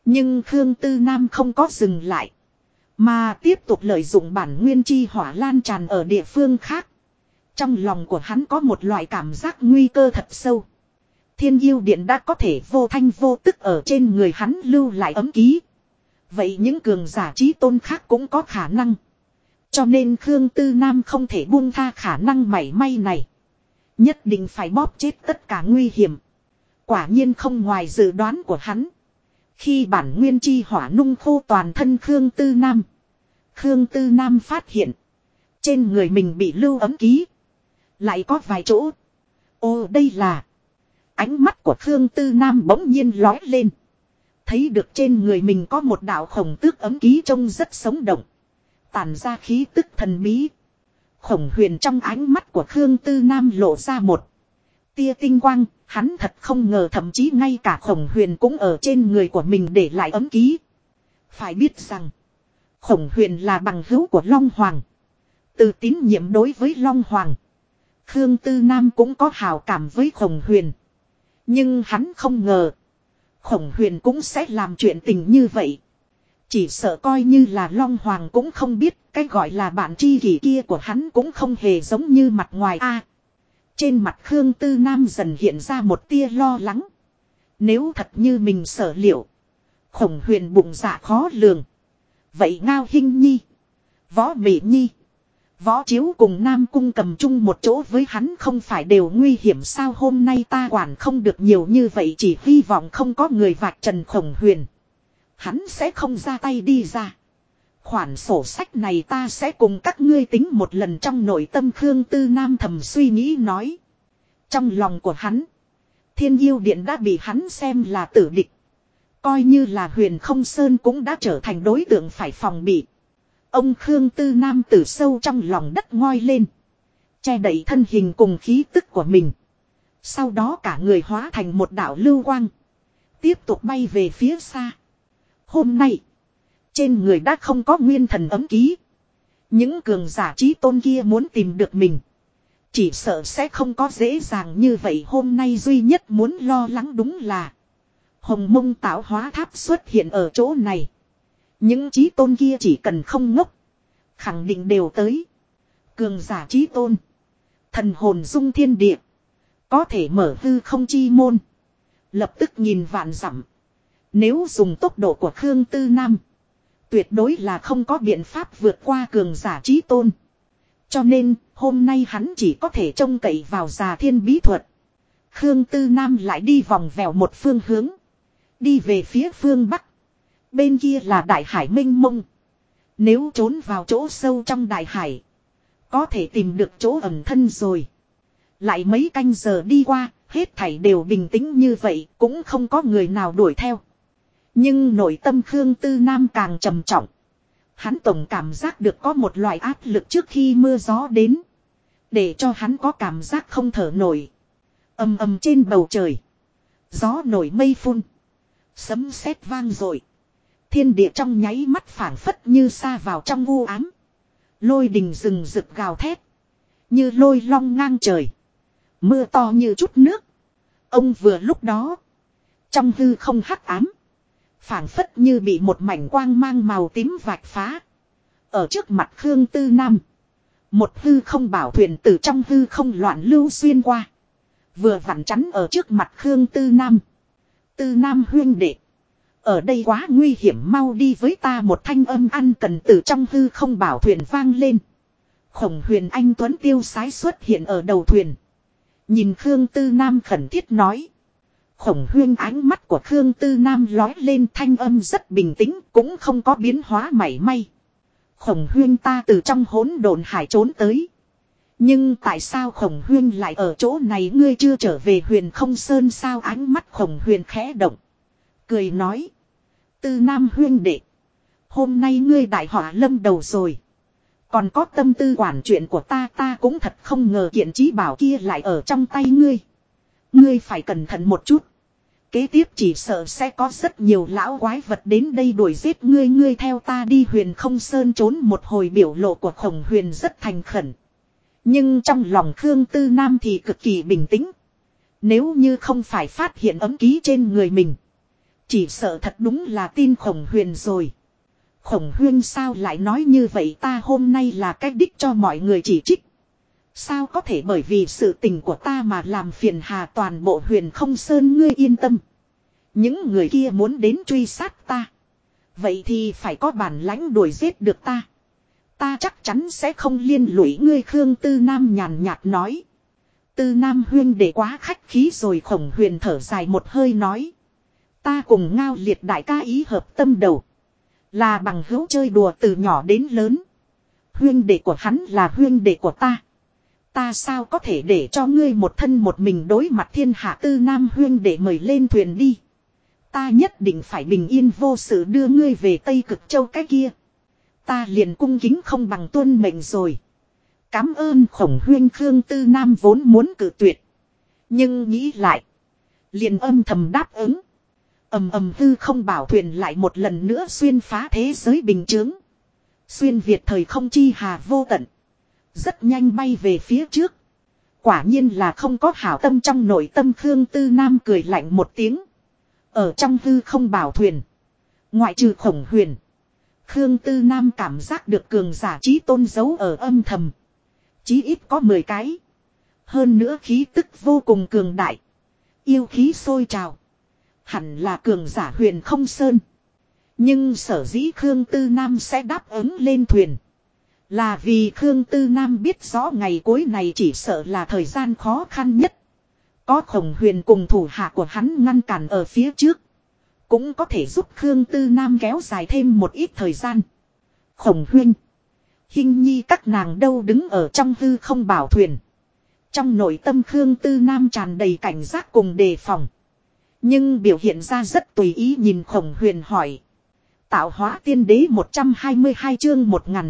Nhưng Khương Tư Nam không có dừng lại. Mà tiếp tục lợi dụng bản nguyên chi hỏa lan tràn ở địa phương khác. Trong lòng của hắn có một loại cảm giác nguy cơ thật sâu. Thiên yêu điện đã có thể vô thanh vô tức ở trên người hắn lưu lại ấm ký. Vậy những cường giả trí tôn khác cũng có khả năng. Cho nên Khương Tư Nam không thể buông tha khả năng mảy may này. Nhất định phải bóp chết tất cả nguy hiểm. Quả nhiên không ngoài dự đoán của hắn. Khi bản nguyên chi hỏa nung khô toàn thân Khương Tư Nam. Khương Tư Nam phát hiện. Trên người mình bị lưu ấm ký. Lại có vài chỗ. Ồ đây là. Ánh mắt của Khương Tư Nam bỗng nhiên lói lên. Thấy được trên người mình có một đạo khổng tước ấm ký trông rất sống động. Tản ra khí tức thần bí. Khổng huyền trong ánh mắt của Khương Tư Nam lộ ra một tia tinh quang. Hắn thật không ngờ thậm chí ngay cả khổng huyền cũng ở trên người của mình để lại ấm ký. Phải biết rằng. Khổng huyền là bằng hữu của Long Hoàng. Từ tín nhiệm đối với Long Hoàng. Khương Tư Nam cũng có hào cảm với khổng huyền. Nhưng hắn không ngờ. Khổng huyền cũng sẽ làm chuyện tình như vậy. Chỉ sợ coi như là Long Hoàng cũng không biết. Cái gọi là bạn tri kỷ kia của hắn cũng không hề giống như mặt ngoài a. Trên mặt Khương Tư Nam dần hiện ra một tia lo lắng. Nếu thật như mình sở liệu. Khổng huyền bụng dạ khó lường. Vậy Ngao Hinh Nhi. Võ Mị Nhi. Võ Chiếu cùng Nam Cung cầm chung một chỗ với hắn không phải đều nguy hiểm sao hôm nay ta quản không được nhiều như vậy chỉ hy vọng không có người vạch trần khổng huyền. Hắn sẽ không ra tay đi ra. Khoản sổ sách này ta sẽ cùng các ngươi tính một lần trong nội tâm Khương Tư Nam thầm suy nghĩ nói. Trong lòng của hắn, Thiên Yêu Điện đã bị hắn xem là tử địch. Coi như là Huyền Không Sơn cũng đã trở thành đối tượng phải phòng bị. Ông Khương Tư Nam từ sâu trong lòng đất ngoi lên. Che đậy thân hình cùng khí tức của mình. Sau đó cả người hóa thành một đạo lưu quang. Tiếp tục bay về phía xa. Hôm nay, trên người đã không có nguyên thần ấm ký. Những cường giả trí tôn kia muốn tìm được mình. Chỉ sợ sẽ không có dễ dàng như vậy. Hôm nay duy nhất muốn lo lắng đúng là Hồng Mông tạo hóa tháp xuất hiện ở chỗ này. Những trí tôn kia chỉ cần không ngốc. Khẳng định đều tới. Cường giả trí tôn. Thần hồn dung thiên địa. Có thể mở hư không chi môn. Lập tức nhìn vạn dặm. Nếu dùng tốc độ của Khương Tư Nam. Tuyệt đối là không có biện pháp vượt qua cường giả trí tôn. Cho nên hôm nay hắn chỉ có thể trông cậy vào già thiên bí thuật. Khương Tư Nam lại đi vòng vèo một phương hướng. Đi về phía phương Bắc. Bên kia là đại hải mênh mông. Nếu trốn vào chỗ sâu trong đại hải. Có thể tìm được chỗ ẩn thân rồi. Lại mấy canh giờ đi qua. Hết thảy đều bình tĩnh như vậy. Cũng không có người nào đuổi theo. Nhưng nội tâm Khương Tư Nam càng trầm trọng. Hắn tổng cảm giác được có một loại áp lực trước khi mưa gió đến. Để cho hắn có cảm giác không thở nổi. Ầm ầm trên bầu trời. Gió nổi mây phun. Sấm sét vang dội. Thiên địa trong nháy mắt phảng phất như sa vào trong u ám. Lôi đình rừng rực gào thét. Như lôi long ngang trời. Mưa to như chút nước. Ông vừa lúc đó. Trong hư không hắc ám. Phảng phất như bị một mảnh quang mang màu tím vạch phá. Ở trước mặt Khương Tư Nam. Một hư không bảo thuyền từ trong hư không loạn lưu xuyên qua. Vừa vặn chắn ở trước mặt Khương Tư Nam. Tư Nam huyên đệ. Ở đây quá nguy hiểm mau đi với ta một thanh âm ăn cần từ trong hư không bảo thuyền vang lên. Khổng Huyền Anh Tuấn tiêu sái xuất hiện ở đầu thuyền. Nhìn Khương Tư Nam khẩn thiết nói. Khổng Huyên ánh mắt của Khương Tư Nam lói lên thanh âm rất bình tĩnh cũng không có biến hóa mảy may. Khổng Huyên ta từ trong hỗn độn hải trốn tới. Nhưng tại sao Khổng Huyên lại ở chỗ này ngươi chưa trở về Huyền Không Sơn sao ánh mắt Khổng Huyền khẽ động. Cười nói. Tư Nam Huyên đệ. Hôm nay ngươi đại họa lâm đầu rồi. Còn có tâm tư quản chuyện của ta cũng thật không ngờ kiện chí bảo kia lại ở trong tay ngươi. Ngươi phải cẩn thận một chút. Kế tiếp chỉ sợ sẽ có rất nhiều lão quái vật đến đây đuổi giết ngươi. Ngươi theo ta đi Huyền Không Sơn trốn một hồi biểu lộ của Khổng Huyền rất thành khẩn. Nhưng trong lòng Khương Tư Nam thì cực kỳ bình tĩnh. Nếu như không phải phát hiện ấm ký trên người mình. Chỉ sợ thật đúng là tin Khổng Huyền rồi. Khổng Huyên sao lại nói như vậy, ta hôm nay là cách đích cho mọi người chỉ trích. Sao có thể bởi vì sự tình của ta mà làm phiền hà toàn bộ Huyền Không Sơn, ngươi yên tâm. Những người kia muốn đến truy sát ta. Vậy thì phải có bản lãnh đuổi giết được ta. Ta chắc chắn sẽ không liên lụy ngươi, Khương Tư Nam nhàn nhạt nói. Tư Nam huyên để quá khách khí rồi. Khổng Huyền thở dài một hơi nói. Ta cùng Ngao Liệt đại ca ý hợp tâm đầu. Là bằng hữu chơi đùa từ nhỏ đến lớn. Huyên đệ của hắn là huyên đệ của ta. Ta sao có thể để cho ngươi một thân một mình đối mặt thiên hạ. Tư Nam huyên đệ mời lên thuyền đi. Ta nhất định phải bình yên vô sự đưa ngươi về Tây Cực Châu cái kia. Ta liền cung kính không bằng tuân mệnh rồi. Cám ơn Khổng Huyên. Khương Tư Nam vốn muốn cự tuyệt. Nhưng nghĩ lại. Liền âm thầm đáp ứng. Hư không bảo thuyền lại một lần nữa xuyên phá thế giới bình chướng. Xuyên Việt thời không chi hà vô tận. Rất nhanh bay về phía trước. Quả nhiên là không có hảo tâm trong nội tâm. Khương Tư Nam cười lạnh một tiếng. Ở trong hư không bảo thuyền. Ngoại trừ Khổng Huyền. Khương Tư Nam cảm giác được cường giả chí tôn giấu ở âm thầm. Chí ít có 10 cái. Hơn nữa khí tức vô cùng cường đại. Yêu khí sôi trào. Hẳn là cường giả Huyền Không Sơn. Nhưng sở dĩ Khương Tư Nam sẽ đáp ứng lên thuyền. Là vì Khương Tư Nam biết rõ ngày cuối này chỉ sợ là thời gian khó khăn nhất. Có Khổng Huyền cùng thủ hạ của hắn ngăn cản ở phía trước. Cũng có thể giúp Khương Tư Nam kéo dài thêm một ít thời gian. Khổng Huyên. Hinh Nhi các nàng đâu, đứng ở trong hư không bảo thuyền. Trong nội tâm Khương Tư Nam tràn đầy cảnh giác cùng đề phòng. Nhưng biểu hiện ra rất tùy ý, nhìn Khổng Huyền hỏi. Tạo hóa tiên đế 122 chương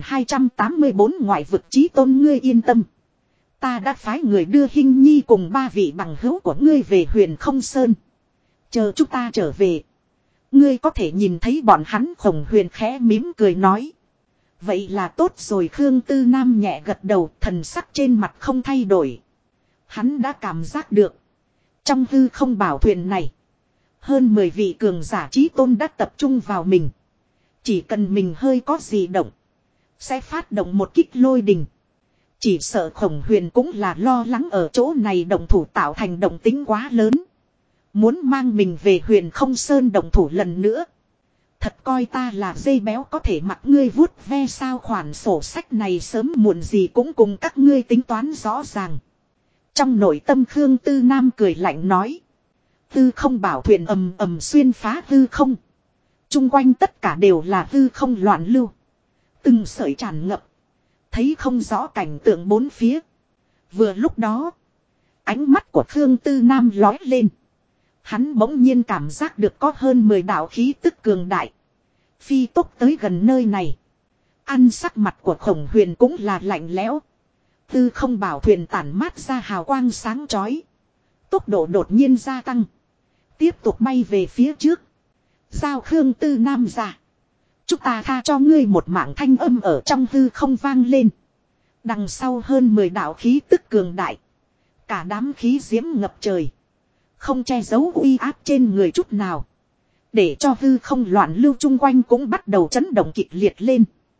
1284 ngoại vực chí tôn, ngươi yên tâm. Ta đã phái người đưa Hinh Nhi cùng 3 vị bằng hữu của ngươi về Huyền Không Sơn. Chờ chúng ta trở về. Ngươi có thể nhìn thấy bọn hắn. Khổng Huyền khẽ mỉm cười nói. Vậy là tốt rồi. Khương Tư Nam nhẹ gật đầu, thần sắc trên mặt không thay đổi. Hắn đã cảm giác được. Trong hư không bảo thuyền này. Hơn 10 vị cường giả chí tôn đã tập trung vào mình. Chỉ cần mình hơi có gì động. Sẽ phát động một kích lôi đình. Chỉ sợ Khổng Huyền cũng là lo lắng ở chỗ này động thủ tạo thành động tính quá lớn. Muốn mang mình về Huyền Không Sơn động thủ lần nữa. Thật coi ta là dây béo có thể mặc ngươi vuốt ve sao? Khoản sổ sách này sớm muộn gì cũng cùng các ngươi tính toán rõ ràng. Trong nội tâm Khương Tư Nam cười lạnh nói. Hư không bảo thuyền xuyên phá hư không. Trung quanh tất cả đều là hư không loạn lưu. Từng sợi tràn ngập. Thấy không rõ cảnh tượng bốn phía. Vừa lúc đó. Ánh mắt của Khương Tư Nam lói lên. Hắn bỗng nhiên cảm giác được có hơn 10 đạo khí tức cường đại. Phi tốc tới gần nơi này. Ăn sắc mặt của Khổng Huyền cũng là lạnh lẽo. Hư không bảo thuyền tản mát ra hào quang sáng chói. Tốc độ đột nhiên gia tăng. Tiếp tục bay về phía trước. Giao Khương Tư Nam ra. Chúng ta tha cho ngươi một mạng, thanh âm ở trong hư không vang lên. Đằng sau hơn 10 đạo khí tức cường đại. Cả đám khí diễm ngập trời. Không che giấu uy áp trên người chút nào. Để cho hư không loạn lưu chung quanh cũng bắt đầu chấn động kịch liệt lên.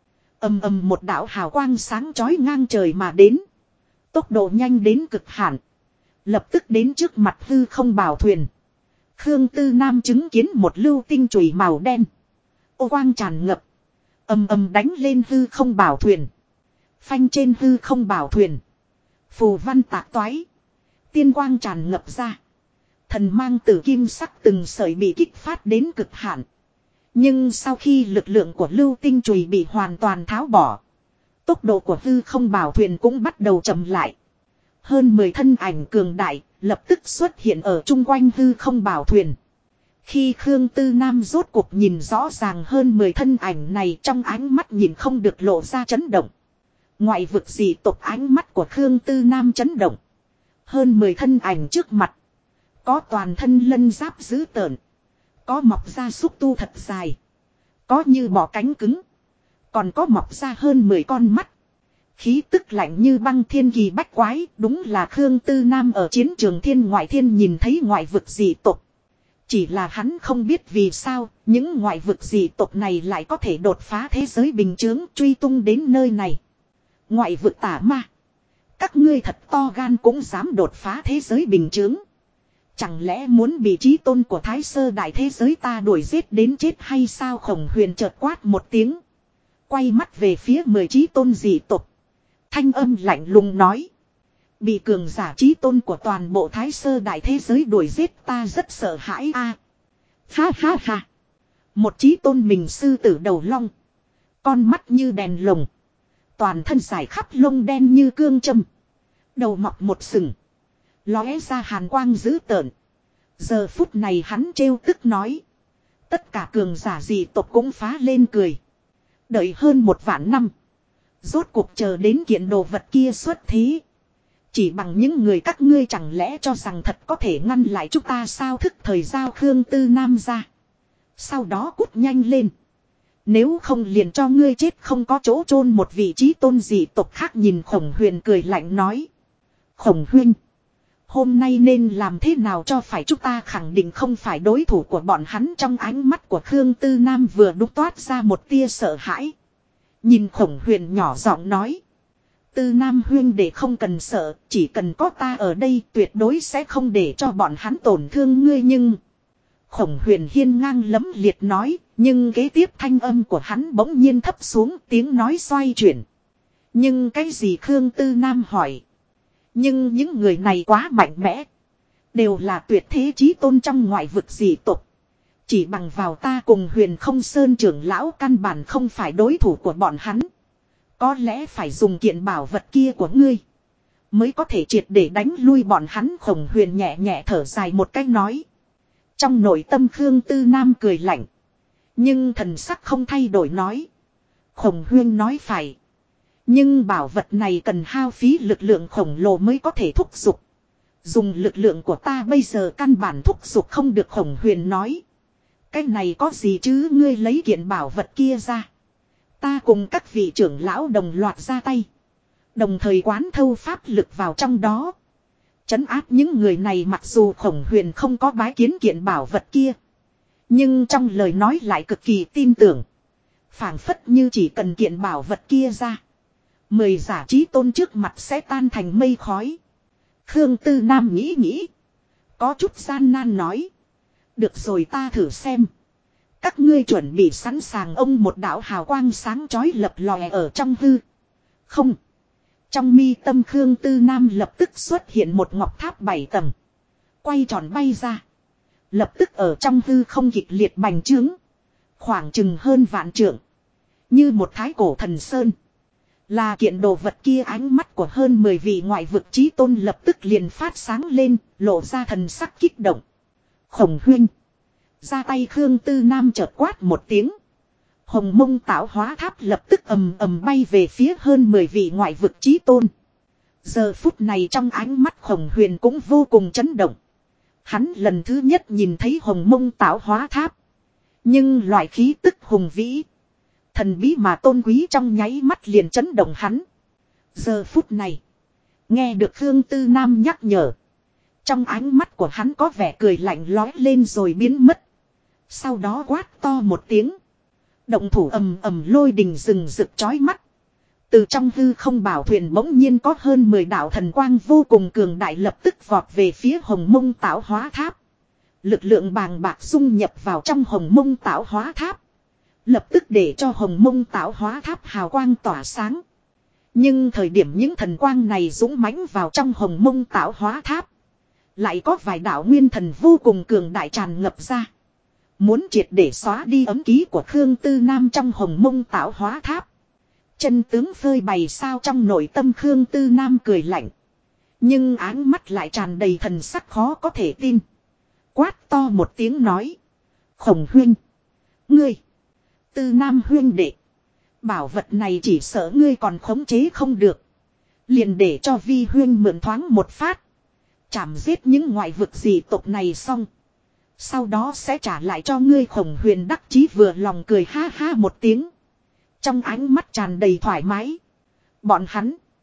Một đạo hào quang sáng chói ngang trời mà đến. Tốc độ nhanh đến cực hạn. Lập tức đến trước mặt hư không bảo thuyền. Khương Tư Nam chứng kiến một lưu tinh chùy màu đen. Ô quang tràn ngập. Đánh lên hư không bảo thuyền. Phanh trên hư không bảo thuyền. Phù văn tạc toái. Tiên quang tràn ngập ra. Thần mang tử kim sắc từng sợi bị kích phát đến cực hạn. Nhưng sau khi lực lượng của lưu tinh chùy bị hoàn toàn tháo bỏ. Tốc độ của hư không bảo thuyền cũng bắt đầu chậm lại. Hơn 10 thân ảnh cường đại lập tức xuất hiện ở chung quanh hư không bảo thuyền. Khi Khương Tư Nam rốt cuộc nhìn rõ ràng hơn 10 thân ảnh này, trong ánh mắt nhìn không được lộ ra chấn động. Ngoại vực dị tộc, ánh mắt của Khương Tư Nam chấn động. Hơn 10 thân ảnh trước mặt. Có toàn thân lân giáp dữ tợn. Có mọc ra xúc tu thật dài. Có như bọ cánh cứng. Còn có mọc ra hơn 10 con mắt. Khí tức lạnh như băng, thiên kỳ bách quái. Đúng là Khương Tư Nam ở chiến trường thiên ngoại thiên nhìn thấy ngoại vực dị tộc. Chỉ là hắn không biết vì sao những ngoại vực dị tộc này lại có thể đột phá thế giới bình chướng truy tung đến nơi này. Ngoại vực tà ma. Các ngươi thật to gan cũng dám đột phá thế giới bình chướng. Chẳng lẽ muốn bị chí tôn của Thái Sơ đại thế giới ta đuổi giết đến chết hay sao? Khổng Huyền chợt quát một tiếng. Quay mắt về phía 10 chí tôn dị tộc. Thanh âm lạnh lùng nói. Bị cường giả chí tôn của toàn bộ Thái Sơ đại thế giới đuổi giết ta rất sợ hãi a. Ha ha ha. Một chí tôn mình sư tử đầu long. Con mắt như đèn lồng. Toàn thân dài khắp lông đen như cương châm. Đầu mọc một sừng. Lóe ra hàn quang dữ tợn. Giờ phút này hắn trêu tức nói. Tất cả cường giả dị tộc cũng phá lên cười. Đợi hơn 1.000 năm. Rốt cuộc chờ đến kiện đồ vật kia xuất thế. Chỉ bằng những người các ngươi chẳng lẽ cho rằng thật có thể ngăn lại chúng ta sao? Thức thời giao Khương Tư Nam ra. Sau đó cút nhanh lên. Nếu không liền cho ngươi chết không có chỗ chôn. Một vị trí tôn dị tộc khác nhìn Khổng Huyền cười lạnh nói. Khổng Huynh. Hôm nay nên làm thế nào cho phải chúng ta khẳng định không phải đối thủ của bọn hắn. Trong ánh mắt của Khương Tư Nam vừa đúc toát ra một tia sợ hãi. Nhìn Khổng Huyền nhỏ giọng nói. Tư Nam huynh để không cần sợ, chỉ cần có ta ở đây tuyệt đối sẽ không để cho bọn hắn tổn thương ngươi. Nhưng Khổng Huyền hiên ngang lẫm liệt nói, nhưng kế tiếp thanh âm của hắn bỗng nhiên thấp xuống, tiếng nói xoay chuyển. Nhưng cái gì? Khương Tư Nam hỏi. Nhưng những người này quá mạnh mẽ, đều là tuyệt thế chí tôn trong ngoại vực dị tộc. Chỉ bằng vào ta cùng Huyền Không Sơn trưởng lão căn bản không phải đối thủ của bọn hắn. Có lẽ phải dùng kiện bảo vật kia của ngươi mới có thể triệt để đánh lui bọn hắn. Khổng Huyền nhẹ nhẹ thở dài một cách nói. Trong nội tâm Khương Tư Nam cười lạnh, nhưng thần sắc không thay đổi nói. Khổng Huyền nói phải. Nhưng bảo vật này cần hao phí lực lượng khổng lồ mới có thể thúc giục. Dùng lực lượng của ta bây giờ căn bản thúc giục không được. Khổng Huyền nói. Cái này có gì chứ? Ngươi lấy kiện bảo vật kia ra. Ta cùng các vị trưởng lão đồng loạt ra tay. Đồng thời quán thâu pháp lực vào trong đó. Trấn áp những người này. Mặc dù Khổng Huyền không có bái kiến kiện bảo vật kia, nhưng trong lời nói lại cực kỳ tin tưởng. Phảng phất như chỉ cần kiện bảo vật kia ra, 10 giả chí tôn trước mặt sẽ tan thành mây khói. Khương Tư Nam nghĩ nghĩ, có chút gian nan nói. Được rồi, ta thử xem. Các ngươi chuẩn bị sẵn sàng. Ông một đạo hào quang sáng chói lập lòe ở trong hư không. Trong mi tâm Khương Tư Nam lập tức xuất hiện một ngọc tháp 7 tầng. Quay tròn bay ra. Lập tức ở trong hư không kịch liệt bành trướng. Khoảng chừng hơn vạn trượng. Như một thái cổ thần sơn. Là kiện đồ vật kia. Ánh mắt của hơn 10 vị ngoại vực chí tôn lập tức liền phát sáng lên. Lộ ra thần sắc kích động. Khổng Huynh. Ra tay. Khương Tư Nam chợt quát một tiếng. Hồng Mông Tạo Hóa Tháp lập tức ầm ầm bay về phía hơn 10 vị ngoại vực chí tôn. Giờ phút này trong ánh mắt Khổng Huyền cũng vô cùng chấn động. Hắn lần thứ nhất nhìn thấy Hồng Mông Tạo Hóa Tháp. Nhưng loại khí tức hùng vĩ, thần bí mà tôn quý trong nháy mắt liền chấn động hắn. Giờ phút này, nghe được Khương Tư Nam nhắc nhở, trong ánh mắt của hắn có vẻ cười lạnh lóe lên rồi biến mất. Sau đó quát to một tiếng. Động thủ. Ầm ầm lôi đình rừng rực chói mắt. Từ trong hư không bảo thuyền bỗng nhiên có hơn 10 đạo thần quang vô cùng cường đại lập tức vọt về phía Hồng Mông Tạo Hóa Tháp. Lực lượng bàng bạc dung nhập vào trong Hồng Mông Tạo Hóa Tháp. Lập tức để cho Hồng Mông Tạo Hóa Tháp hào quang tỏa sáng. Nhưng thời điểm những thần quang này dũng mãnh vào trong Hồng Mông Tạo Hóa Tháp, lại có vài đạo nguyên thần vô cùng cường đại tràn ngập ra. Muốn triệt để xóa đi ấm ký của Khương Tư Nam trong Hồng Mông Tạo Hóa Tháp. Chân tướng phơi bày sao? Trong nội tâm Khương Tư Nam cười lạnh, nhưng áng mắt lại tràn đầy thần sắc khó có thể tin. Quát to một tiếng nói. Khổng Huynh. Ngươi. Tư Nam huynh đệ. Bảo vật này chỉ sợ ngươi còn khống chế không được. Liền để cho Vi huynh mượn thoáng một phát. Chảm giết những ngoại vực dị tộc này xong. Sau đó sẽ trả lại cho ngươi. Khổng Huyền đắc chí vừa lòng cười ha ha một tiếng. Trong ánh mắt tràn đầy thoải mái. Bọn hắn.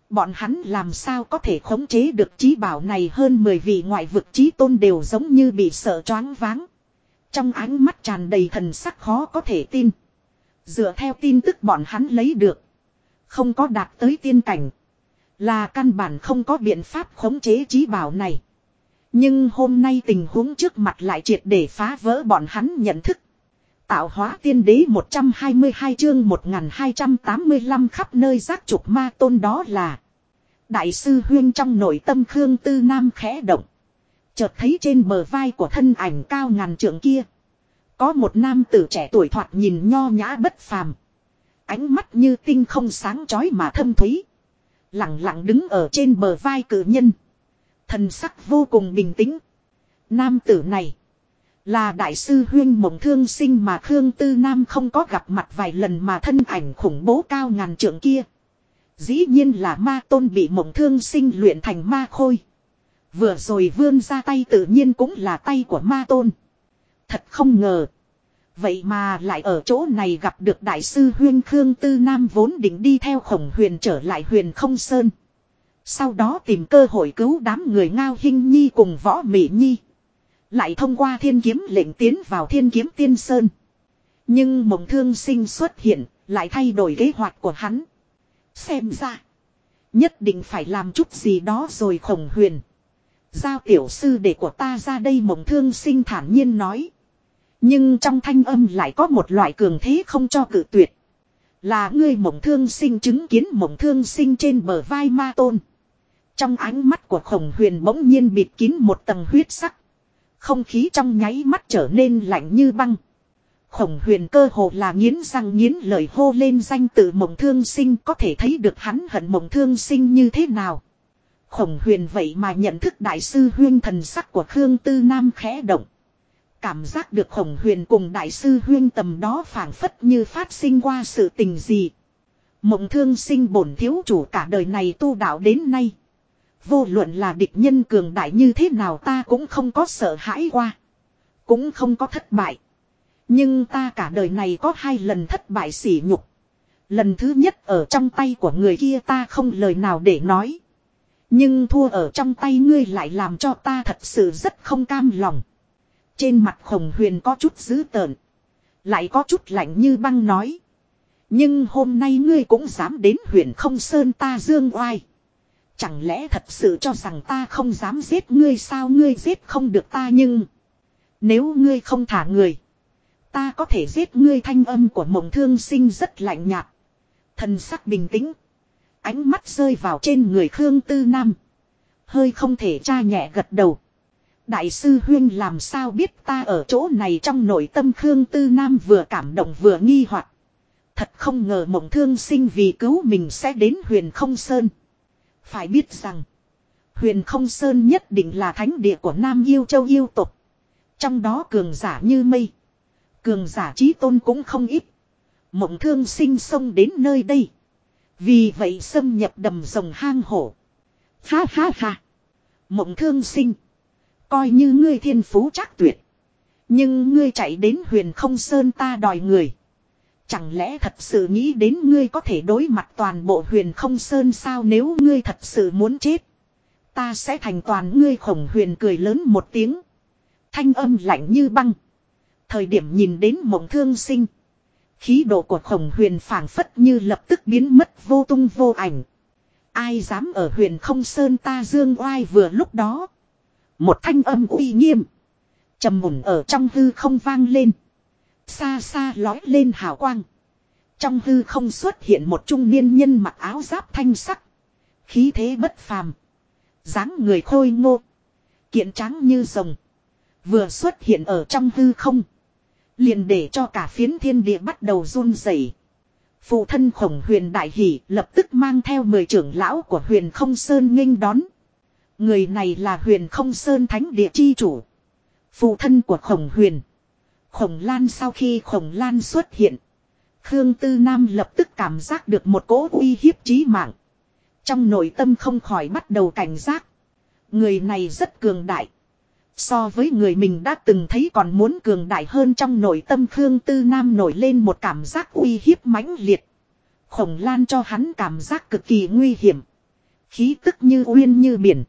Bọn hắn làm sao có thể khống chế được chí bảo này, hơn 10 vị ngoại vực chí tôn đều giống như bị sợ choáng váng. Trong ánh mắt tràn đầy thần sắc khó có thể tin. Dựa theo tin tức bọn hắn lấy được, không có đạt tới tiên cảnh, là căn bản không có biện pháp khống chế chí bảo này. Nhưng hôm nay tình huống trước mặt lại triệt để phá vỡ bọn hắn nhận thức. Tạo hóa tiên đế 122 chương 1285 khắp nơi giác trục ma tôn, đó là Đại sư Huyên. Trong nội tâm Khương Tư Nam khẽ động. Chợt thấy trên bờ vai của thân ảnh cao ngàn trượng kia, có một nam tử trẻ tuổi thoạt nhìn nho nhã bất phàm. Ánh mắt như tinh không sáng chói mà thâm thúy. Lặng lặng đứng ở trên bờ vai cử nhân. Thần sắc vô cùng bình tĩnh. Nam tử này là Đại sư Huyên Mộng Thương Sinh mà Khương Tư Nam không có gặp mặt vài lần, mà thân ảnh khủng bố cao ngàn trượng kia dĩ nhiên là ma tôn bị Mộng Thương Sinh luyện thành ma khôi. Vừa rồi vươn ra tay tự nhiên cũng là tay của ma tôn. Thật không ngờ, vậy mà lại ở chỗ này gặp được Đại sư Huyên. Khương Tư Nam vốn định đi theo Khổng Huyền trở lại Huyền Không Sơn, sau đó tìm cơ hội cứu đám người Ngao Hinh Nhi cùng Võ Mị Nhi, lại thông qua thiên kiếm lệnh tiến vào Thiên Kiếm Tiên Sơn. Nhưng Mộng Thương Sinh xuất hiện, lại thay đổi kế hoạch của hắn. Xem ra nhất định phải làm chút gì đó rồi. Khổng Huyền, giao tiểu sư đệ của ta ra đây, Mộng Thương Sinh thản nhiên nói. Nhưng trong thanh âm lại có một loại cường thế không cho cự tuyệt. Là ngươi? Mộng Thương Sinh chứng kiến Mộng Thương Sinh trên bờ vai ma tôn. Trong ánh mắt của Khổng Huyền bỗng nhiên bịt kín một tầng huyết sắc. Không khí trong nháy mắt trở nên lạnh như băng. Khổng Huyền cơ hồ là nghiến răng nghiến lợi hô lên danh tự Mộng Thương Sinh, có thể thấy được hắn hận Mộng Thương Sinh như thế nào. Khổng Huyền vậy mà nhận thức Đại sư Huyên. Thần sắc của Khương Tư Nam khẽ động. Cảm giác được Khổng Huyền cùng Đại sư Huyên tầm đó phảng phất như phát sinh qua sự tình gì. Mộng Thương Sinh bổn thiếu chủ cả đời này tu đạo đến nay, vô luận là địch nhân cường đại như thế nào ta cũng không có sợ hãi qua, cũng không có thất bại. Nhưng ta cả đời này có 2 lần thất bại sỉ nhục. Lần thứ nhất ở trong tay của người kia ta không lời nào để nói. Nhưng thua ở trong tay ngươi lại làm cho ta thật sự rất không cam lòng. Trên mặt Khổng Huyền có chút dữ tợn, lại có chút lạnh như băng nói. Nhưng hôm nay ngươi cũng dám đến Huyền Không Sơn ta dương oai. Chẳng lẽ thật sự cho rằng ta không dám giết ngươi sao? Ngươi giết không được ta, nhưng nếu ngươi không thả người, ta có thể giết ngươi. Thanh âm của Mộng Thương Sinh rất lạnh nhạt, thần sắc bình tĩnh. Ánh mắt rơi vào trên người Khương Tư Nam, hơi không thể tra nhẹ gật đầu. Đại sư Huyên làm sao biết ta ở chỗ này? Trong nội tâm Khương Tư Nam vừa cảm động vừa nghi hoặc. Thật không ngờ Mộng Thương Sinh vì cứu mình sẽ đến Huyền Không Sơn. Phải biết rằng Huyền Không Sơn nhất định là thánh địa của Nam Yêu Châu yêu tộc. Trong đó cường giả như mây, cường giả chí tôn cũng không ít. Mộng Thương Sinh xông đến nơi đây, vì vậy xâm nhập đầm rồng hang hổ. Ha ha ha. Mộng Thương Sinh, coi như ngươi thiên phú trác tuyệt, nhưng ngươi chạy đến Huyền Không Sơn ta đòi người. Chẳng lẽ thật sự nghĩ đến ngươi có thể đối mặt toàn bộ Huyền Không Sơn sao? Nếu ngươi thật sự muốn chết, ta sẽ thành toàn ngươi. Khổng Huyền cười lớn một tiếng, thanh âm lạnh như băng. Thời điểm nhìn đến Mộng Thương Sinh, khí độ của Khổng Huyền phảng phất như lập tức biến mất vô tung vô ảnh. Ai dám ở Huyền Không Sơn ta dương oai? Vừa lúc đó, một thanh âm uy nghiêm trầm mùn ở trong hư không vang lên. Xa xa lói lên hào quang. Trong hư không xuất hiện một trung niên nhân mặc áo giáp thanh sắc, khí thế bất phàm, dáng người khôi ngô, kiện tráng như rồng. Vừa xuất hiện ở trong hư không, liền để cho cả phiến thiên địa bắt đầu run rẩy. Phụ thân Khổng Huyền đại hỉ, lập tức mang theo 10 trưởng lão của Huyền Không Sơn nghênh đón. Người này là Huyền Không Sơn thánh địa chi chủ, phụ thân của Khổng Huyền, Khổng Lan. Sau khi Khổng Lan xuất hiện, Khương Tư Nam lập tức cảm giác được một cỗ uy hiếp chí mạng. Trong nội tâm không khỏi bắt đầu cảnh giác. Người này rất cường đại, so với người mình đã từng thấy còn muốn cường đại hơn. Trong nội tâm Khương Tư Nam nổi lên một cảm giác uy hiếp mãnh liệt. Khổng Lan cho hắn cảm giác cực kỳ nguy hiểm, Khí tức như uyên như biển.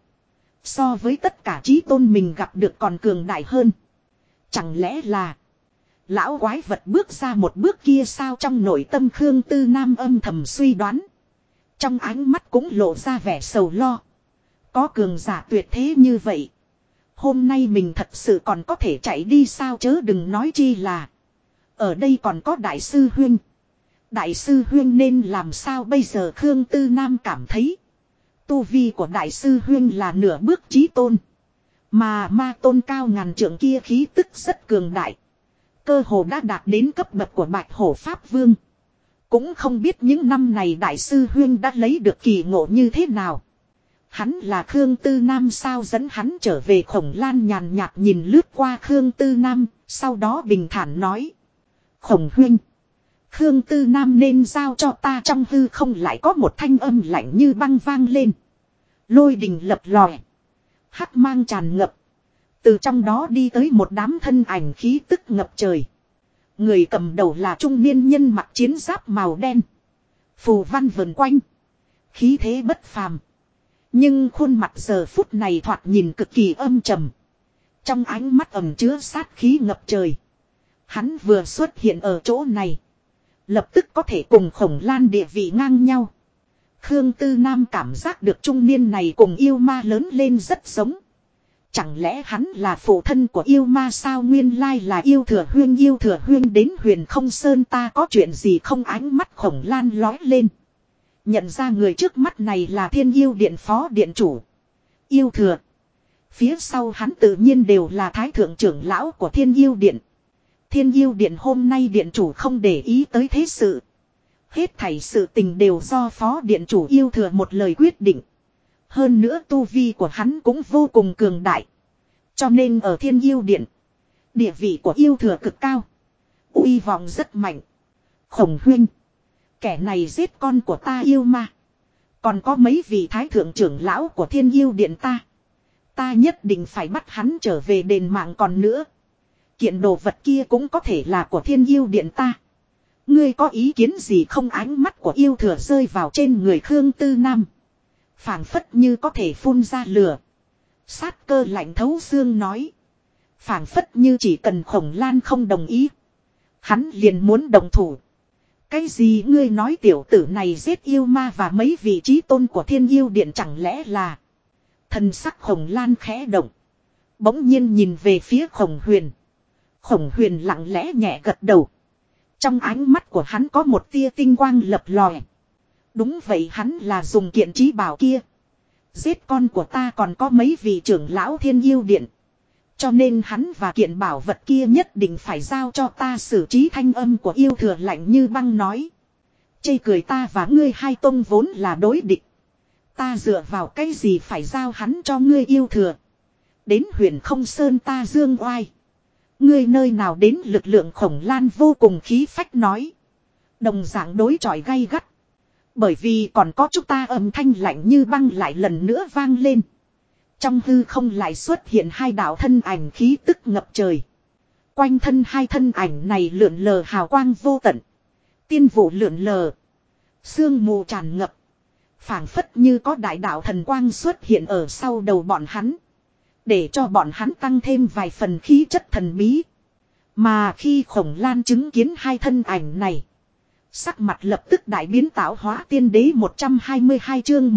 So với tất cả chí tôn mình gặp được còn cường đại hơn. Chẳng lẽ là lão quái vật bước ra một bước kia sao, trong nội tâm Khương Tư Nam âm thầm suy đoán. Trong ánh mắt cũng lộ ra vẻ sầu lo. Có cường giả tuyệt thế như vậy. Hôm nay mình thật sự còn có thể chạy đi sao, chớ đừng nói chi là. Ở đây còn có đại sư huynh. Đại sư huynh nên làm sao bây giờ, Khương Tư Nam cảm thấy. Tu vi của đại sư huynh là nửa bước chí tôn. Mà ma tôn cao ngàn trượng kia khí tức rất cường đại. Cơ hồ đã đạt đến cấp bậc của Bạch Hổ Pháp Vương. Cũng không biết những năm này đại sư huynh đã lấy được kỳ ngộ như thế nào. Hắn là Khương Tư Nam sao, dẫn hắn trở về. Khổng Lan nhàn nhạt nhìn lướt qua Khương Tư Nam, sau đó bình thản nói. Khổng huynh, Khương Tư Nam nên giao cho ta. Trong hư không lại có một thanh âm lạnh như băng vang lên. Lôi đình lập lòe, hắc mang tràn ngập. Từ trong đó đi tới một đám thân ảnh khí tức ngập trời. Người cầm đầu là trung niên nhân mặc chiến giáp màu đen. Phù văn vần quanh. Khí thế bất phàm. Nhưng khuôn mặt giờ phút này thoạt nhìn cực kỳ âm trầm. Trong ánh mắt ẩn chứa sát khí ngập trời. Hắn vừa xuất hiện ở chỗ này. Lập tức có thể cùng Khổng Lan địa vị ngang nhau. Khương Tư Nam cảm giác được trung niên này cùng yêu ma lớn lên rất giống. Chẳng lẽ hắn là phụ thân của yêu ma sao, nguyên lai là yêu thừa huyên. Yêu thừa huyên đến Huyền Không Sơn ta có chuyện gì không, ánh mắt Khổng Lan lói lên. Nhận ra người trước mắt này là Thiên Yêu Điện phó điện chủ Yêu Thừa. Phía sau hắn tự nhiên đều là thái thượng trưởng lão của Thiên Yêu Điện. Thiên Yêu Điện hôm nay điện chủ không để ý tới thế sự. Hết thảy sự tình đều do phó điện chủ Yêu Thừa một lời quyết định. Hơn nữa tu vi của hắn cũng vô cùng cường đại. Cho nên ở Thiên Yêu Điện, địa vị của Yêu Thừa cực cao. Uy vọng rất mạnh. Khổng huynh, kẻ này giết con của ta yêu ma. Còn có mấy vị thái thượng trưởng lão của Thiên Yêu Điện ta. Ta nhất định phải bắt hắn trở về đền mạng, còn nữa. Kiện đồ vật kia cũng có thể là của Thiên Yêu Điện ta. Ngươi có ý kiến gì không, ánh mắt của Yêu Thừa rơi vào trên người Khương Tư Nam. Phảng phất như có thể phun ra lửa. Sát cơ lạnh thấu xương nói. Phảng phất như chỉ cần Khổng Lan không đồng ý, hắn liền muốn đồng thủ. Cái gì ngươi nói, tiểu tử này giết yêu ma và mấy vị trí tôn của Thiên Yêu Điện chẳng lẽ là. Thần sắc Khổng Lan khẽ động. Bỗng nhiên nhìn về phía Khổng Huyền. Khổng Huyền lặng lẽ nhẹ gật đầu. Trong ánh mắt của hắn có một tia tinh quang lập lòe. Đúng vậy, hắn là dùng kiện trí bảo kia giết con của ta, còn có mấy vị trưởng lão Thiên Yêu Điện. Cho nên hắn và kiện bảo vật kia nhất định phải giao cho ta xử trí. Thanh âm của Yêu Thừa lạnh như băng nói. Chê cười, ta và ngươi hai tông vốn là đối địch. Ta dựa vào cái gì phải giao hắn cho ngươi Yêu Thừa. Đến Huyền Không Sơn ta dương oai. Ngươi nơi nào đến lực lượng. Khổng Lan vô cùng khí phách nói. Đồng dạng đối chọi gay gắt. Bởi vì còn có chúng ta, âm thanh lạnh như băng lại lần nữa vang lên. Trong hư không lại xuất hiện hai đạo thân ảnh khí tức ngập trời. Quanh thân hai thân ảnh này lượn lờ hào quang vô tận. Tiên vụ lượn lờ. Sương mù tràn ngập. Phảng phất như có đại đạo thần quang xuất hiện ở sau đầu bọn hắn. Để cho bọn hắn tăng thêm vài phần khí chất thần bí. Mà khi Khổng Lan chứng kiến hai thân ảnh này, sắc mặt lập tức đại biến. Tạo hóa tiên đế 122 chương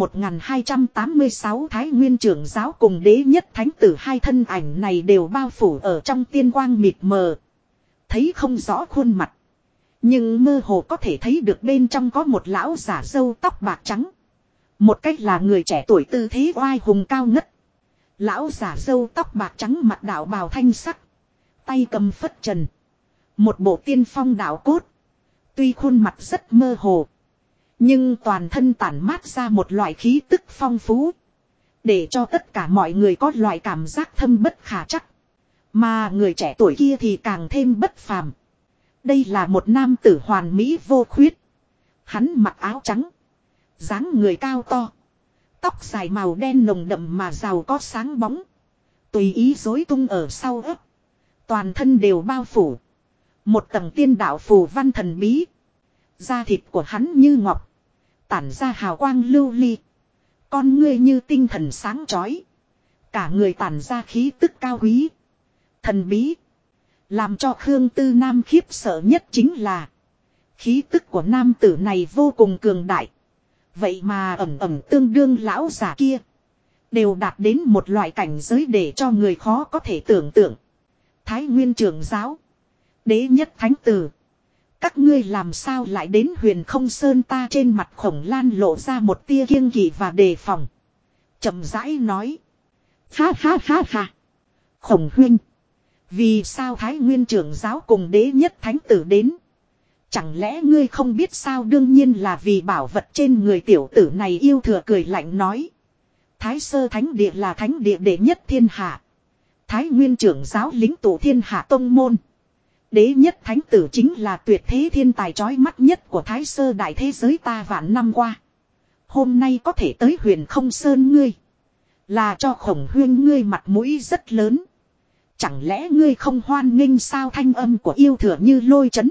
1286 Thái Nguyên trưởng giáo cùng đế nhất thánh tử, hai thân ảnh này đều bao phủ ở trong tiên quang mịt mờ. Thấy không rõ khuôn mặt, nhưng mơ hồ có thể thấy được bên trong có một lão giả râu tóc bạc trắng. Một cách là người trẻ tuổi tư thế oai hùng cao ngất. Lão giả râu tóc bạc trắng mặc đạo bào thanh sắc, tay cầm phất trần, một bộ tiên phong đạo cốt. Tuy khuôn mặt rất mơ hồ, nhưng toàn thân tản mát ra một loại khí tức phong phú, để cho tất cả mọi người có loại cảm giác thâm bất khả trắc. Mà người trẻ tuổi kia thì càng thêm bất phàm. Đây là một nam tử hoàn mỹ vô khuyết. Hắn mặc áo trắng, dáng người cao to, tóc dài màu đen nồng đậm mà giàu có sáng bóng, tùy ý rối tung ở sau ấp. Toàn thân đều bao phủ một tầng tiên đạo phù văn thần bí. Da thịt của hắn như ngọc, tản ra hào quang lưu ly, Con ngươi như tinh thần sáng chói. Cả người tản ra khí tức cao quý. Thần bí. Làm cho Khương Tư Nam khiếp sợ nhất chính là. Khí tức của nam tử này vô cùng cường đại. Vậy mà ẩm ẩm tương đương lão già kia. Đều đạt đến một loại cảnh giới để cho người khó có thể tưởng tượng. Thái Nguyên trưởng giáo. Đế nhất thánh tử. Các ngươi làm sao lại đến Huyền Không Sơn ta, trên mặt Khổng Lan lộ ra một tia kiêng kỵ và đề phòng. Chậm rãi nói. Ha ha ha ha. Khổng huynh. Vì sao Thái Nguyên trưởng giáo cùng đế nhất thánh tử đến? Chẳng lẽ ngươi không biết sao? Đương nhiên là vì bảo vật trên người tiểu tử này. Yêu Thừa cười lạnh nói. Thái Sơ Thánh Địa là thánh địa đệ nhất thiên hạ. Thái Nguyên trưởng giáo lĩnh tụ thiên hạ tông môn. Đế nhất thánh tử chính là tuyệt thế thiên tài chói mắt nhất của Thái Sơ đại thế giới ta vạn năm qua. Hôm nay có thể tới Huyền Không Sơn ngươi. Là cho Khổng huynh ngươi mặt mũi rất lớn. Chẳng lẽ ngươi không hoan nghênh sao? Thanh âm của Yêu Thừa như lôi chấn.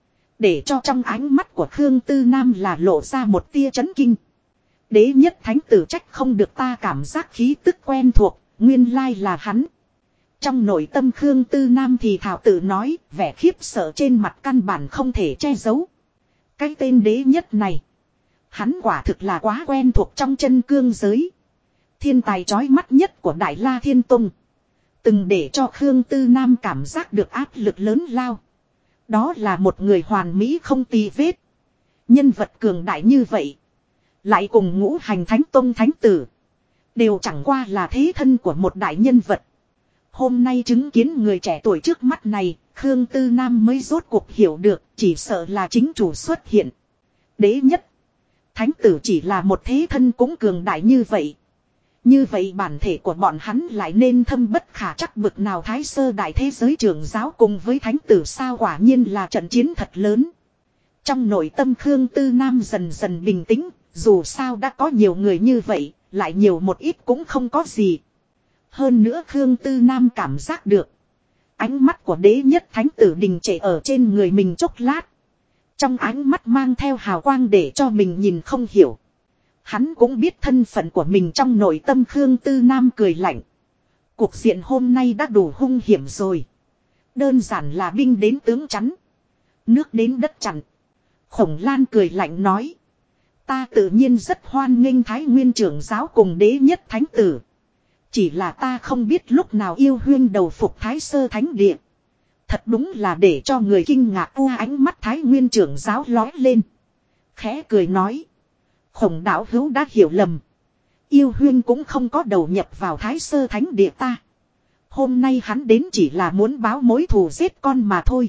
Để cho trong ánh mắt của Khương Tư Nam là lộ ra một tia chấn kinh. Đế nhất thánh tử trách không được, ta cảm giác khí tức quen thuộc, nguyên lai là hắn. Trong nội tâm Khương Tư Nam thì thảo tự nói, vẻ khiếp sợ trên mặt căn bản không thể che giấu. Cái tên đế nhất này, hắn quả thực là quá quen thuộc trong chân cương giới. Thiên tài chói mắt nhất của Đại La Thiên Tông. Từng để cho Khương Tư Nam cảm giác được áp lực lớn lao. Đó là một người hoàn mỹ không tì vết. Nhân vật cường đại như vậy. Lại cùng Ngũ Hành Thánh Tông thánh tử. Đều chẳng qua là thế thân của một đại nhân vật. Hôm nay chứng kiến người trẻ tuổi trước mắt này, Khương Tư Nam mới rốt cuộc hiểu được, chỉ sợ là chính chủ xuất hiện. Đế nhất. Thánh tử chỉ là một thế thân cũng cường đại như vậy. Như vậy bản thể của bọn hắn lại nên thâm bất khả trắc bực nào? Thái Sơ đại thế giới trưởng giáo cùng với thánh tử sao? Quả nhiên là trận chiến thật lớn. Trong nội tâm Khương Tư Nam dần dần bình tĩnh, dù sao đã có nhiều người như vậy, lại nhiều một ít cũng không có gì. Hơn nữa Khương Tư Nam cảm giác được. Ánh mắt của đế nhất thánh tử đình trệ ở trên người mình chốc lát. Trong ánh mắt mang theo hào quang để cho mình nhìn không hiểu. Hắn cũng biết thân phận của mình. Trong nội tâm Khương Tư Nam cười lạnh. Cuộc diện hôm nay đã đủ hung hiểm rồi. Đơn giản là binh đến tướng chắn. Nước đến đất chặn. Khổng Lan cười lạnh nói. Ta tự nhiên rất hoan nghênh Thái Nguyên trưởng giáo cùng đế nhất thánh tử. Chỉ là ta không biết lúc nào yêu huyên đầu phục Thái Sơ Thánh Địa. Thật đúng là để cho người kinh ngạc. Ánh mắt Thái Nguyên trưởng giáo lói lên. Khẽ cười nói. Khổng đạo hữu đã hiểu lầm. Yêu huyên cũng không có đầu nhập vào Thái Sơ Thánh Địa ta. Hôm nay hắn đến chỉ là muốn báo mối thù giết con mà thôi.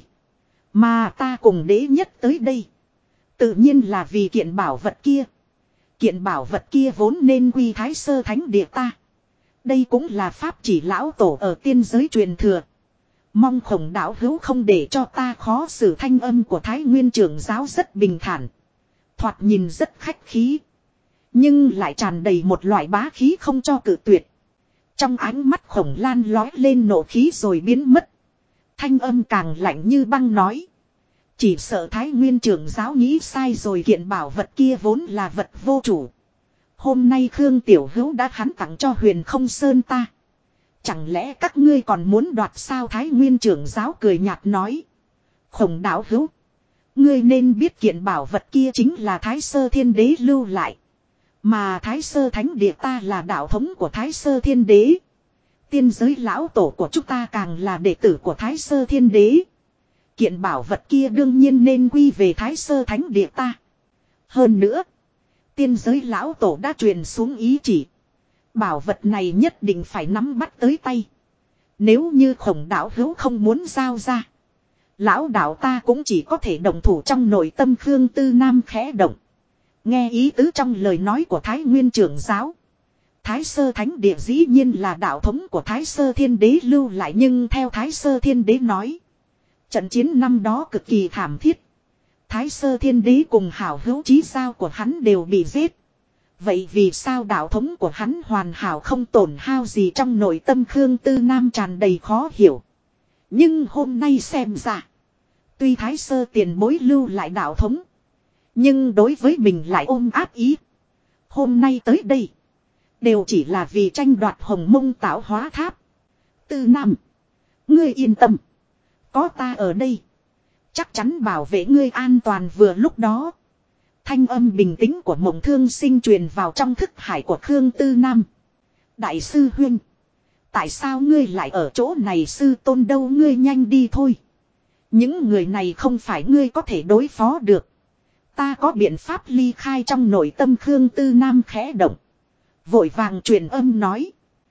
Mà ta cùng đế nhất tới đây. Tự nhiên là vì kiện bảo vật kia. Kiện bảo vật kia vốn nên quy Thái Sơ Thánh Địa ta. Đây cũng là pháp chỉ lão tổ ở tiên giới truyền thừa. Mong Khổng đạo hữu không để cho ta khó xử. Thanh âm của Thái Nguyên trưởng giáo rất bình thản. Thoạt nhìn rất khách khí. Nhưng lại tràn đầy một loại bá khí không cho cự tuyệt. Trong ánh mắt Khổng Lan lói lên nộ khí rồi biến mất. Thanh âm càng lạnh như băng nói. Chỉ sợ Thái Nguyên trưởng giáo nghĩ sai rồi, kiện bảo vật kia vốn là vật vô chủ. Hôm nay Khương Tiểu Hữu đã hắn tặng cho Huyền Không Sơn ta. Chẳng lẽ các ngươi còn muốn đoạt sao? Thái Nguyên trưởng giáo cười nhạt nói. Khổng đạo hữu. Ngươi nên biết kiện bảo vật kia chính là Thái Sơ Thiên Đế lưu lại. Mà Thái Sơ Thánh Địa ta là đạo thống của Thái Sơ Thiên Đế. Tiên giới lão tổ của chúng ta càng là đệ tử của Thái Sơ Thiên Đế. Kiện bảo vật kia đương nhiên nên quy về Thái Sơ Thánh Địa ta. Hơn nữa. Tiên giới lão tổ đã truyền xuống ý chỉ. Bảo vật này nhất định phải nắm bắt tới tay. Nếu như Khổng đạo hữu không muốn giao ra. Lão đạo ta cũng chỉ có thể đồng thủ. Trong nội tâm Khương Tư Nam khẽ động. Nghe ý tứ trong lời nói của Thái Nguyên trưởng giáo. Thái Sơ Thánh Địa dĩ nhiên là đạo thống của Thái Sơ Thiên Đế lưu lại. Nhưng theo Thái Sơ Thiên Đế nói. Trận chiến năm đó cực kỳ thảm thiết. Thái Sơ Thiên Đế cùng hảo hữu chí giao của hắn đều bị giết. Vậy vì sao đạo thống của hắn hoàn hảo không tổn hao gì? Trong nội tâm Khương Tư Nam tràn đầy khó hiểu. Nhưng hôm nay xem ra. Tuy Thái Sơ tiền bối lưu lại đạo thống. Nhưng đối với mình lại ôm áp ý. Hôm nay tới đây. Đều chỉ là vì tranh đoạt Hồng Mông Tạo Hóa Tháp. Tư Nam. Ngươi yên tâm. Có ta ở đây. Chắc chắn bảo vệ ngươi an toàn. Vừa lúc đó. Thanh âm bình tĩnh của Mộng Thương Sinh truyền vào trong thức hải của Khương Tư Nam. Đại sư huynh. Tại sao ngươi lại ở chỗ này? Sư tôn đâu? Ngươi nhanh đi thôi. Những người này không phải ngươi có thể đối phó được. Ta có biện pháp ly khai. Trong nội tâm Khương Tư Nam khẽ động. Vội vàng truyền âm nói.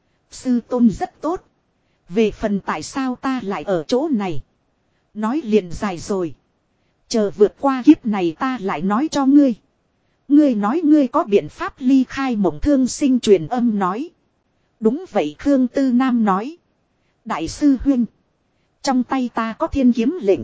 Sư tôn rất tốt. Về phần tại sao ta lại ở chỗ này. Nói liền dài rồi. Chờ vượt qua kiếp này ta lại nói cho ngươi. Ngươi nói ngươi có biện pháp ly khai. Mộng Thương Sinh truyền âm nói. Đúng vậy, Khương Tư Nam nói. Đại sư huynh. Trong tay ta có thiên kiếm lệnh.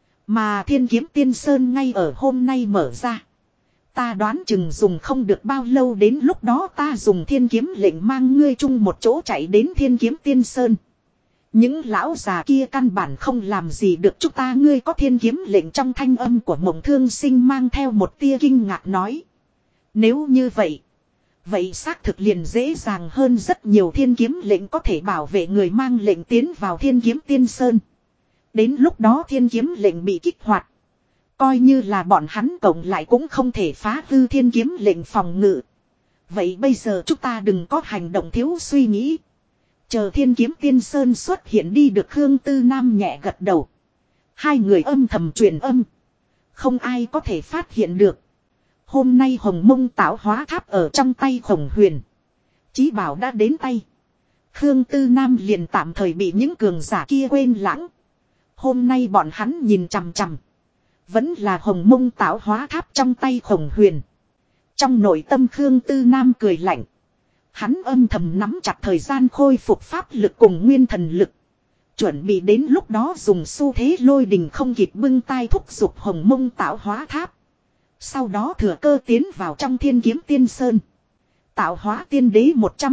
Mà thiên kiếm tiên sơn ngay ở hôm nay mở ra. Ta đoán chừng dùng không được bao lâu, đến lúc đó ta dùng thiên kiếm lệnh mang ngươi chung một chỗ chạy đến thiên kiếm tiên sơn. Những lão già kia căn bản không làm gì được chúng ta. Ngươi có thiên kiếm lệnh? Trong thanh âm của Mộng Thương Sinh mang theo một tia kinh ngạc nói. Nếu như vậy. Vậy xác thực liền dễ dàng hơn rất nhiều. Thiên kiếm lệnh có thể bảo vệ người mang lệnh tiến vào thiên kiếm tiên sơn. Đến lúc đó thiên kiếm lệnh bị kích hoạt. Coi như là bọn hắn cộng lại cũng không thể phá hư thiên kiếm lệnh phòng ngự. Vậy bây giờ chúng ta đừng có hành động thiếu suy nghĩ. Chờ thiên kiếm tiên sơn xuất hiện đi được. Khương Tư Nam nhẹ gật đầu. Hai người âm thầm truyền âm. Không ai có thể phát hiện được. Hôm nay Hồng Mông Tạo Hóa Tháp ở trong tay Khổng Huyền. Chí bảo đã đến tay. Khương Tư Nam liền tạm thời bị những cường giả kia quên lãng. Hôm nay bọn hắn nhìn chằm chằm. Vẫn là Hồng Mông Tạo Hóa Tháp trong tay Khổng Huyền. Trong nội tâm Khương Tư Nam cười lạnh. Hắn âm thầm nắm chặt thời gian khôi phục pháp lực cùng nguyên thần lực. Chuẩn bị đến lúc đó dùng xu thế lôi đình không kịp bưng tay thúc giục Hồng Mông Tạo Hóa Tháp. Sau đó thừa cơ tiến vào trong thiên kiếm tiên sơn. Tạo Hóa Tiên Đế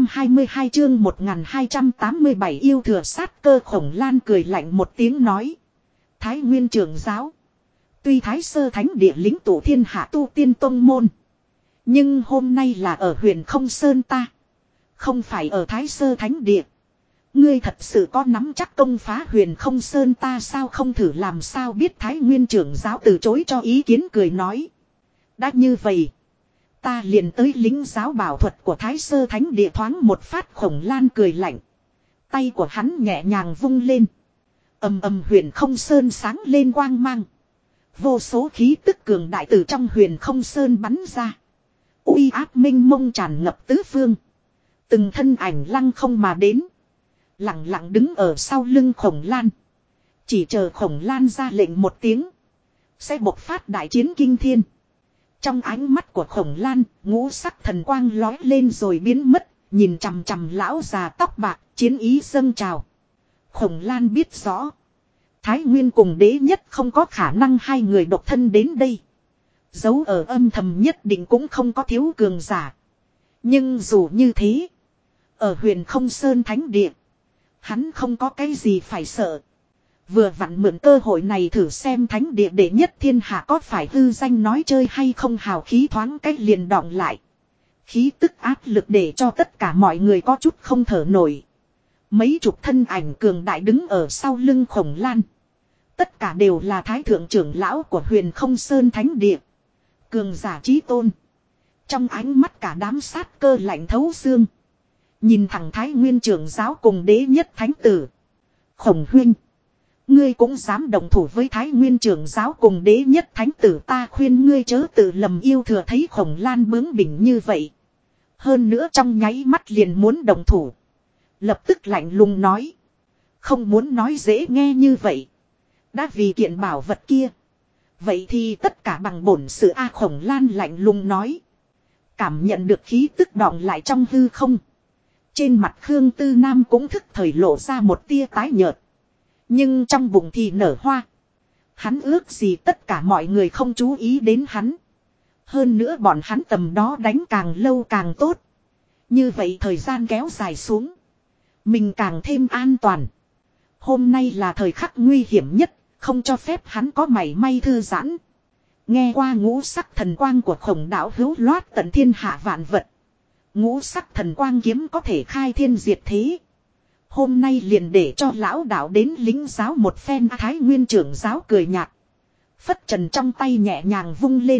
122 chương 1287 yêu thừa sát cơ. Khổng Lan cười lạnh một tiếng nói. Thái Nguyên trưởng giáo. Tuy Thái Sơ Thánh Địa lính tụ thiên hạ tu tiên tông môn. Nhưng hôm nay là ở Huyền Không Sơn ta. Không phải ở Thái Sơ Thánh Địa. Ngươi thật sự có nắm chắc công phá Huyền Không Sơn ta sao? Không thử làm sao biết? Thái Nguyên trưởng giáo từ chối cho ý kiến cười nói. Đã như vậy. Ta liền tới lính giáo bảo thuật của Thái Sơ Thánh Địa thoáng một phát. Khổng Lan cười lạnh. Tay của hắn nhẹ nhàng vung lên. Ầm ầm Huyền Không Sơn sáng lên quang mang. Vô số khí tức cường đại từ trong Huyền Không Sơn bắn ra. Uy áp minh mông tràn ngập tứ phương. Từng thân ảnh lăng không mà đến. Lặng lặng đứng ở sau lưng Khổng Lan. Chỉ chờ Khổng Lan ra lệnh một tiếng. Sẽ bộc phát đại chiến kinh thiên. Trong ánh mắt của Khổng Lan, ngũ sắc thần quang lói lên rồi biến mất. Nhìn chằm chằm lão già tóc bạc, chiến ý dâng trào. Khổng Lan biết rõ. Thái Nguyên cùng Đế Nhất không có khả năng hai người độc thân đến đây. Giấu ở âm thầm nhất định cũng không có thiếu cường giả. Nhưng dù như thế. Ở Huyền Không Sơn Thánh Địa. Hắn không có cái gì phải sợ. Vừa vặn mượn cơ hội này thử xem Thánh Địa đệ nhất thiên hạ có phải hư danh nói chơi hay không. Hào khí thoáng cách liền đọng lại. Khí tức áp lực để cho tất cả mọi người có chút không thở nổi. Mấy chục thân ảnh cường đại đứng ở sau lưng Khổng Lan. Tất cả đều là thái thượng trưởng lão của Huyền Không Sơn Thánh Địa. Cường giả chí tôn. Trong ánh mắt cả đám sát cơ lạnh thấu xương. Nhìn thẳng Thái Nguyên trưởng giáo cùng Đế Nhất thánh tử. Khổng huynh. Ngươi cũng dám đồng thủ với Thái Nguyên trưởng giáo cùng Đế Nhất thánh tử. Ta khuyên ngươi chớ tự lầm. Yêu thừa thấy Khổng Lan bướng bỉnh như vậy. Hơn nữa trong nháy mắt liền muốn đồng thủ. Lập tức lạnh lùng nói. Không muốn nói dễ nghe như vậy. Đã vì kiện bảo vật kia. Vậy thì tất cả bằng bổn sự. A Khổng Lan lạnh lùng nói. Cảm nhận được khí tức đọng lại trong hư không. Trên mặt Khương Tư Nam cũng thức thời lộ ra một tia tái nhợt. Nhưng trong bụng thì nở hoa. Hắn ước gì tất cả mọi người không chú ý đến hắn. Hơn nữa bọn hắn tầm đó đánh càng lâu càng tốt. Như vậy thời gian kéo dài xuống. Mình càng thêm an toàn. Hôm nay là thời khắc nguy hiểm nhất. Không cho phép hắn có mảy may thư giãn. Nghe qua ngũ sắc thần quang của Khổng đạo hữu loát tận thiên hạ vạn vật. Ngũ sắc thần quang kiếm có thể khai thiên diệt thế. Hôm nay liền để cho lão đạo đến lính giáo một phen. Thái Nguyên trưởng giáo cười nhạt. Phất trần trong tay nhẹ nhàng vung lên.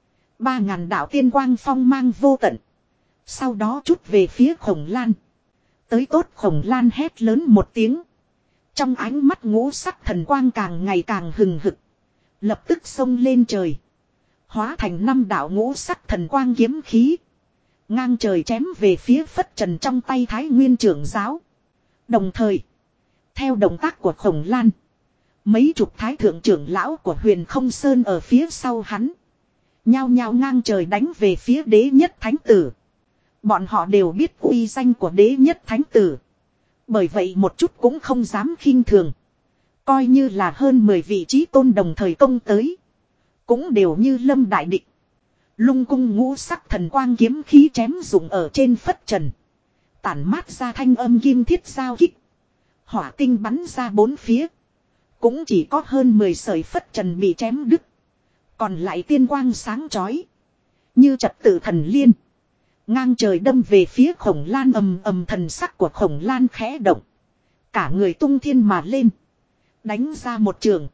3.000 đạo tiên quang phong mang vô tận. Sau đó chút về phía Khổng Lan. Tới tốt, Khổng Lan hét lớn một tiếng. Trong ánh mắt ngũ sắc thần quang càng ngày càng hừng hực. Lập tức xông lên trời. Hóa thành 5 đạo ngũ sắc thần quang kiếm khí. Ngang trời chém về phía phất trần trong tay Thái Nguyên trưởng giáo. Đồng thời, theo động tác của Khổng Lan, mấy chục thái thượng trưởng lão của Huyền Không Sơn ở phía sau hắn nhao nhao ngang trời đánh về phía đế nhất thánh tử. Bọn họ đều biết uy danh của đế nhất thánh tử. Bởi vậy một chút cũng không dám khinh thường. Coi như là hơn 10 vị trí tôn đồng thời công tới, cũng đều như lâm đại địch. Lung cung ngũ sắc thần quang kiếm khí chém dụng ở trên phất trần. Tản mát ra thanh âm kim thiết giao kích. Hỏa tinh bắn ra bốn phía. Cũng chỉ có hơn 10 sợi phất trần bị chém đứt. Còn lại tiên quang sáng chói, như trật tự thần liên. Ngang trời đâm về phía Khổng Lan. Ầm ầm, thần sắc của Khổng Lan khẽ động. Cả người tung thiên mà lên. Đánh ra một trường.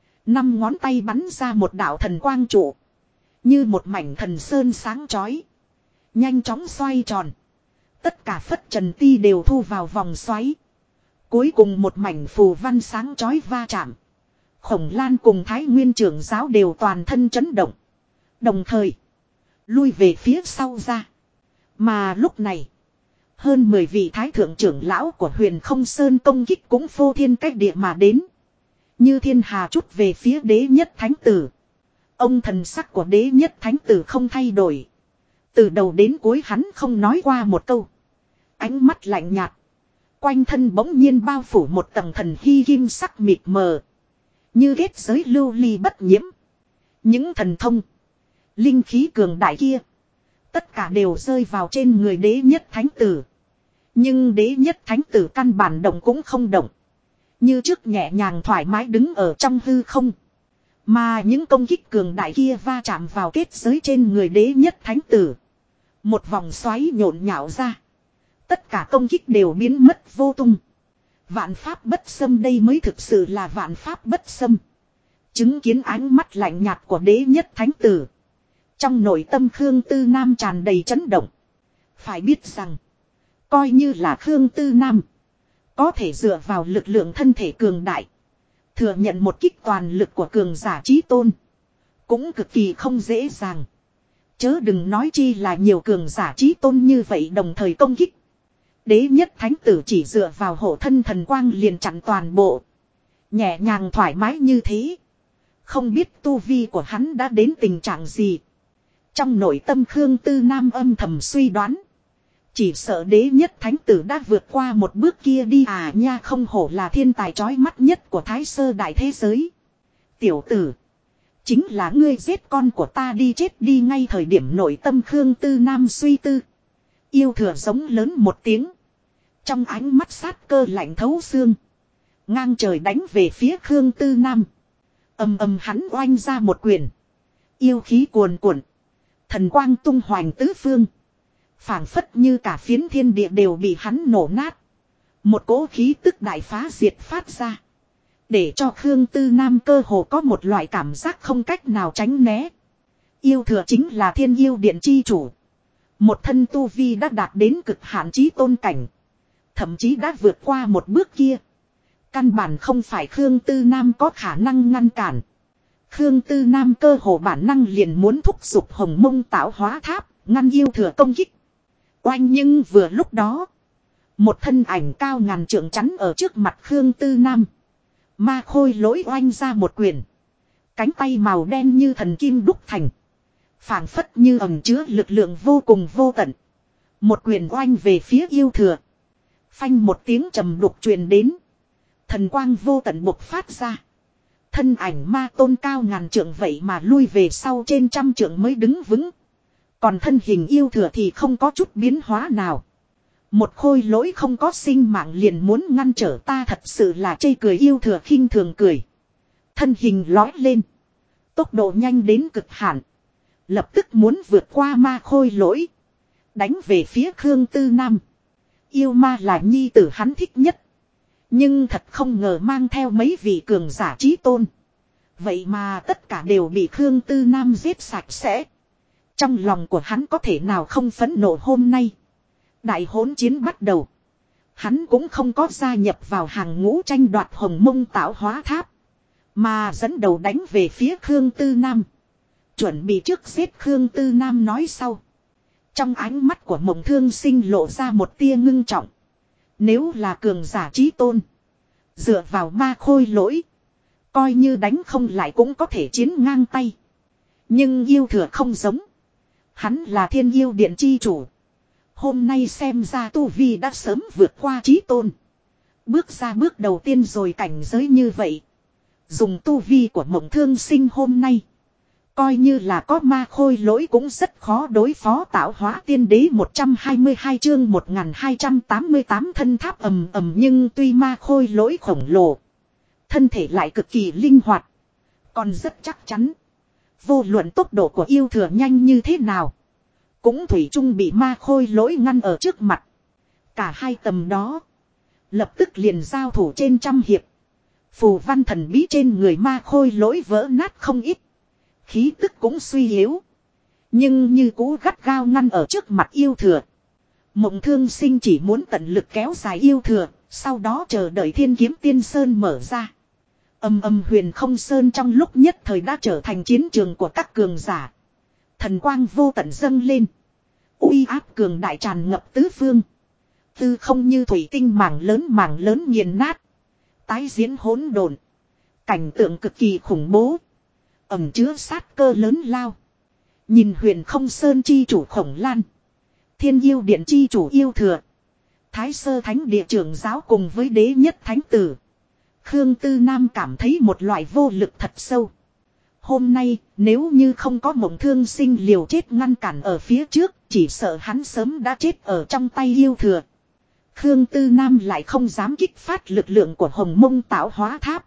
5 ngón tay bắn ra một đạo thần quang trụ. Như một mảnh thần sơn sáng chói. Nhanh chóng xoay tròn. Tất cả phất trần ti đều thu vào vòng xoáy. Cuối cùng một mảnh phù văn sáng chói va chạm. Khổng Lan cùng Thái Nguyên trưởng giáo đều toàn thân chấn động. Đồng thời, lui về phía sau ra. Mà lúc này, hơn 10 vị thái thượng trưởng lão của Huyền Không Sơn công kích cũng phô thiên cách địa mà đến. Như thiên hà chút về phía đế nhất thánh tử. Ông thần sắc của đế nhất thánh tử không thay đổi. Từ đầu đến cuối hắn không nói qua một câu. Ánh mắt lạnh nhạt. Quanh thân bỗng nhiên bao phủ một tầng thần hy kim sắc mịt mờ. Như kết giới lưu ly bất nhiễm. Những thần thông, linh khí cường đại kia, tất cả đều rơi vào trên người đế nhất thánh tử. Nhưng đế nhất thánh tử căn bản động cũng không động. Như trước nhẹ nhàng thoải mái đứng ở trong hư không. Mà những công kích cường đại kia va chạm vào kết giới trên người đế nhất thánh tử. Một vòng xoáy nhộn nhạo ra. Tất cả công kích đều biến mất vô tung. Vạn pháp bất xâm, đây mới thực sự là vạn pháp bất xâm. Chứng kiến ánh mắt lạnh nhạt của đế nhất thánh tử. Trong nội tâm Khương Tư Nam tràn đầy chấn động. Phải biết rằng, coi như là Khương Tư Nam, có thể dựa vào lực lượng thân thể cường đại, thừa nhận một kích toàn lực của cường giả chí tôn, cũng cực kỳ không dễ dàng. Chớ đừng nói chi là nhiều cường giả chí tôn như vậy đồng thời công kích. Đế nhất thánh tử chỉ dựa vào hộ thân thần quang liền chặn toàn bộ. Nhẹ nhàng thoải mái như thế. Không biết tu vi của hắn đã đến tình trạng gì. Trong nội tâm Khương Tư Nam âm thầm suy đoán. Chỉ sợ đế nhất thánh tử đã vượt qua một bước kia đi à nha, không hổ là thiên tài chói mắt nhất của Thái Sơ đại thế giới. Tiểu tử, chính là ngươi giết con của ta đi, chết đi. Ngay thời điểm nội tâm Khương Tư Nam suy tư, Yêu Thừa giống lớn một tiếng. Trong ánh mắt sát cơ lạnh thấu xương. Ngang trời đánh về phía Khương Tư Nam. Ầm ầm, hắn oanh ra một quyền. Yêu khí cuồn cuộn. Thần quang tung hoành tứ phương. Phảng phất như cả phiến thiên địa đều bị hắn nổ nát. Một cỗ khí tức đại phá diệt phát ra. Để cho Khương Tư Nam cơ hồ có một loại cảm giác không cách nào tránh né. Yêu Thừa chính là Thiên Yêu Điện chi chủ. Một thân tu vi đã đạt đến cực hạn chí tôn cảnh. Thậm chí đã vượt qua một bước kia. Căn bản không phải Khương Tư Nam có khả năng ngăn cản. Khương Tư Nam cơ hồ bản năng liền muốn thúc giục Hồng Mông Tạo Hóa Tháp, ngăn Yêu Thừa công kích. Oanh, nhưng vừa lúc đó, một thân ảnh cao ngàn trượng chắn ở trước mặt Khương Tư Nam. Ma Khôi Lỗi oanh ra một quyền. Cánh tay màu đen như thần kim đúc thành. Phảng phất như ẩn chứa lực lượng vô cùng vô tận. Một quyền oanh về phía Yêu Thừa. Phanh một tiếng trầm đục truyền đến. Thần quang vô tận bộc phát ra. Thân ảnh ma tôn cao ngàn trượng vậy mà lui về sau trên trăm trượng mới đứng vững. Còn thân hình Yêu Thừa thì không có chút biến hóa nào. Một khôi lỗi không có sinh mạng liền muốn ngăn trở ta, thật sự là chê cười. Yêu Thừa khinh thường cười. Thân hình lói lên. Tốc độ nhanh đến cực hạn. Lập tức muốn vượt qua ma khôi lỗi. Đánh về phía Khương Tư Nam. Yêu ma là nhi tử hắn thích nhất. Nhưng thật không ngờ mang theo mấy vị cường giả chí tôn. Vậy mà tất cả đều bị Khương Tư Nam giết sạch sẽ. Trong lòng của hắn có thể nào không phẫn nộ hôm nay. Đại hỗn chiến bắt đầu. Hắn cũng không có gia nhập vào hàng ngũ tranh đoạt Hồng Mông Tạo Hóa Tháp. Mà dẫn đầu đánh về phía Khương Tư Nam. Chuẩn bị trước giết Khương Tư Nam nói sau. Trong ánh mắt của Mộng Thương Sinh lộ ra một tia ngưng trọng. Nếu là cường giả chí tôn. Dựa vào ma khôi lỗi. Coi như đánh không lại cũng có thể chiến ngang tay. Nhưng yêu thừa không giống. Hắn là thiên yêu điện chi chủ. Hôm nay xem ra tu vi đã sớm vượt qua chí tôn. Bước ra bước đầu tiên rồi cảnh giới như vậy. Dùng tu vi của Mộng Thương Sinh hôm nay. Coi như là có ma khôi lỗi cũng rất khó đối phó. Tạo Hóa Tiên Đế 122 chương 1288 thân tháp ầm ầm. Nhưng tuy ma khôi lỗi khổng lồ, thân thể lại cực kỳ linh hoạt. Còn rất chắc chắn. Vô luận tốc độ của yêu thừa nhanh như thế nào, cũng thủy chung bị ma khôi lỗi ngăn ở trước mặt. Cả hai tầm đó lập tức liền giao thủ trên trăm hiệp. Phù văn thần bí trên người ma khôi lỗi vỡ nát không ít. Khí tức cũng suy yếu. Nhưng như cũ gắt gao ngăn ở trước mặt yêu thừa. Mộng Thương Sinh chỉ muốn tận lực kéo dài yêu thừa. Sau đó chờ đợi Thiên Kiếm Tiên Sơn mở ra. Âm âm Huyền Không Sơn trong lúc nhất thời đã trở thành chiến trường của các cường giả. Thần quang vô tận dâng lên. Uy áp cường đại tràn ngập tứ phương. Tư không như thủy tinh mảng lớn nghiền nát. Tái diễn hỗn độn. Cảnh tượng cực kỳ khủng bố. Ẩm chứa sát cơ lớn lao. Nhìn Huyền Không Sơn chi chủ Khổng Lan. Thiên yêu điện chi chủ yêu thừa. Thái sơ thánh địa trưởng giáo cùng với đế nhất thánh tử. Khương Tư Nam cảm thấy một loại vô lực thật sâu. Hôm nay nếu như không có Mộng Thương Sinh liều chết ngăn cản ở phía trước, chỉ sợ hắn sớm đã chết ở trong tay yêu thừa. Khương Tư Nam lại không dám kích phát lực lượng của Hồng Mông Tạo Hóa Tháp.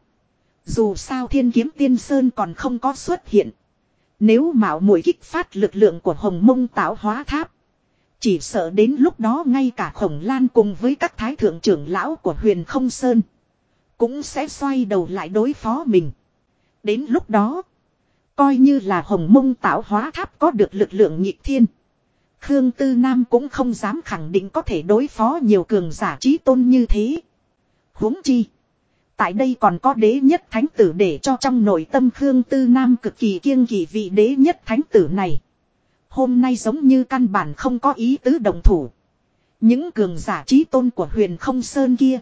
Dù sao Thiên Kiếm Tiên Sơn còn không có xuất hiện. Nếu mạo muội kích phát lực lượng của Hồng Mông Tạo Hóa Tháp, chỉ sợ đến lúc đó ngay cả Khổng Lan cùng với các thái thượng trưởng lão của Huyền Không Sơn cũng sẽ xoay đầu lại đối phó mình. Đến lúc đó, coi như là Hồng Mông Tạo Hóa Tháp có được lực lượng nghịch thiên, Khương Tư Nam cũng không dám khẳng định có thể đối phó nhiều cường giả chí tôn như thế. Huống chi, tại đây còn có đế nhất thánh tử để cho trong nội tâm Khương Tư Nam cực kỳ kiêng kỵ vị đế nhất thánh tử này. Hôm nay giống như căn bản không có ý tứ đồng thủ. Những cường giả chí tôn của Huyền Không Sơn kia,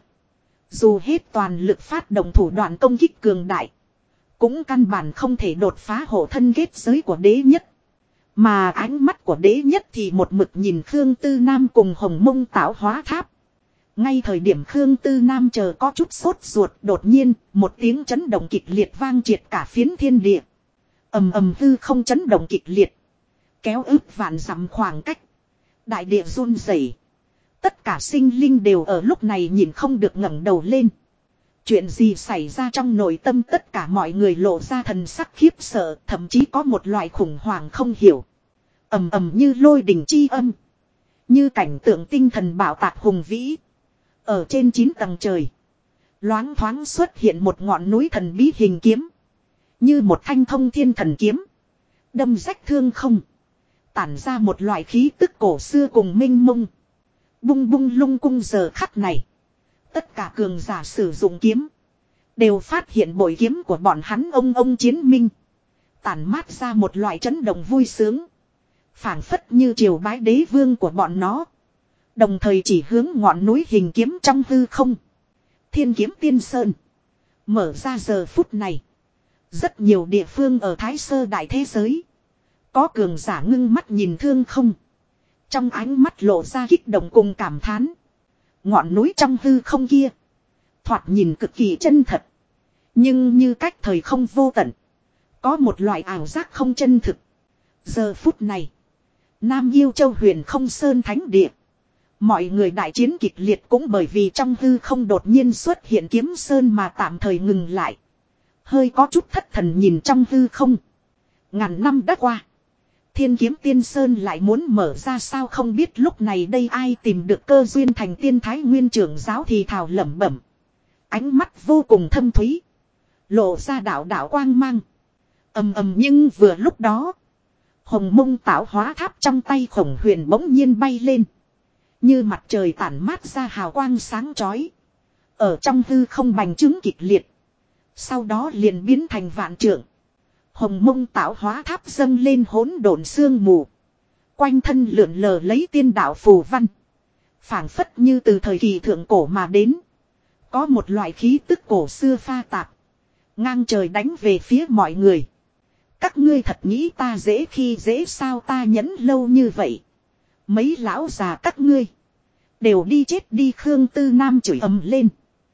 dù hết toàn lực phát động thủ đoạn công kích cường đại, cũng căn bản không thể đột phá hộ thân kết giới của đế nhất. Mà ánh mắt của đế nhất thì một mực nhìn Khương Tư Nam cùng Hồng Mông Tạo Hóa Tháp. Ngay thời điểm Khương Tư Nam chờ có chút sốt ruột, đột nhiên một tiếng chấn động kịch liệt vang triệt cả phiến thiên địa. Ầm ầm hư không chấn động kịch liệt, kéo ức vạn dặm khoảng cách. Đại địa run rẩy. Tất cả sinh linh đều ở lúc này nhìn không được ngẩng đầu lên. Chuyện gì xảy ra trong nội tâm tất cả mọi người lộ ra thần sắc khiếp sợ, thậm chí có một loại khủng hoảng không hiểu. Ầm ầm như lôi đình chi âm, như cảnh tượng tinh thần bạo tạc hùng vĩ. Ở trên 9 tầng trời, loáng thoáng xuất hiện một ngọn núi thần bí hình kiếm, như một thanh thông thiên thần kiếm, đâm rách thương không, tản ra một loại khí tức cổ xưa cùng minh mông. Bung bung lung cung giờ khắc này, tất cả cường giả sử dụng kiếm đều phát hiện bội kiếm của bọn hắn ông chiến minh, tản mát ra một loại chấn động vui sướng, phảng phất như triều bái đế vương của bọn nó. Đồng thời chỉ hướng ngọn núi hình kiếm trong hư không. Thiên Kiếm Tiên Sơn mở ra giờ phút này. Rất nhiều địa phương ở Thái Sơ đại thế giới, có cường giả ngưng mắt nhìn thương không, trong ánh mắt lộ ra kích động cùng cảm thán. Ngọn núi trong hư không kia, thoạt nhìn cực kỳ chân thật, nhưng như cách thời không vô tận, có một loại ảo giác không chân thực. Giờ phút này, Nam Yêu Châu Huyền Không Sơn Thánh Địa, mọi người đại chiến kịch liệt cũng bởi vì trong hư không đột nhiên xuất hiện kiếm sơn mà tạm thời ngừng lại. Hơi có chút thất thần nhìn trong hư không. Ngàn năm đã qua, Thiên Kiếm Tiên Sơn lại muốn mở ra sao không biết lúc này đây ai tìm được cơ duyên thành tiên thái nguyên trưởng giáo thì thào lẩm bẩm. Ánh mắt vô cùng thâm thúy. Lộ ra đạo đạo quang mang. Ầm ầm nhưng vừa lúc đó. Hồng Mông tạo hóa tháp trong tay Khổng Huyền bỗng nhiên bay lên. Như mặt trời tản mát ra hào quang sáng chói. Ở trong hư không bành trướng kịch liệt. Sau đó liền biến thành vạn trượng. Hồng Mông tạo hóa tháp dâng lên hỗn độn sương mù. Quanh thân lượn lờ lấy tiên đạo phù văn. Phảng phất như từ thời kỳ thượng cổ mà đến. Có một loại khí tức cổ xưa pha tạp. Ngang trời đánh về phía mọi người. Các ngươi thật nghĩ ta dễ khi dễ sao ta nhẫn lâu như vậy. Mấy lão già các ngươi. Đều đi chết đi Khương Tư Nam chửi ầm lên.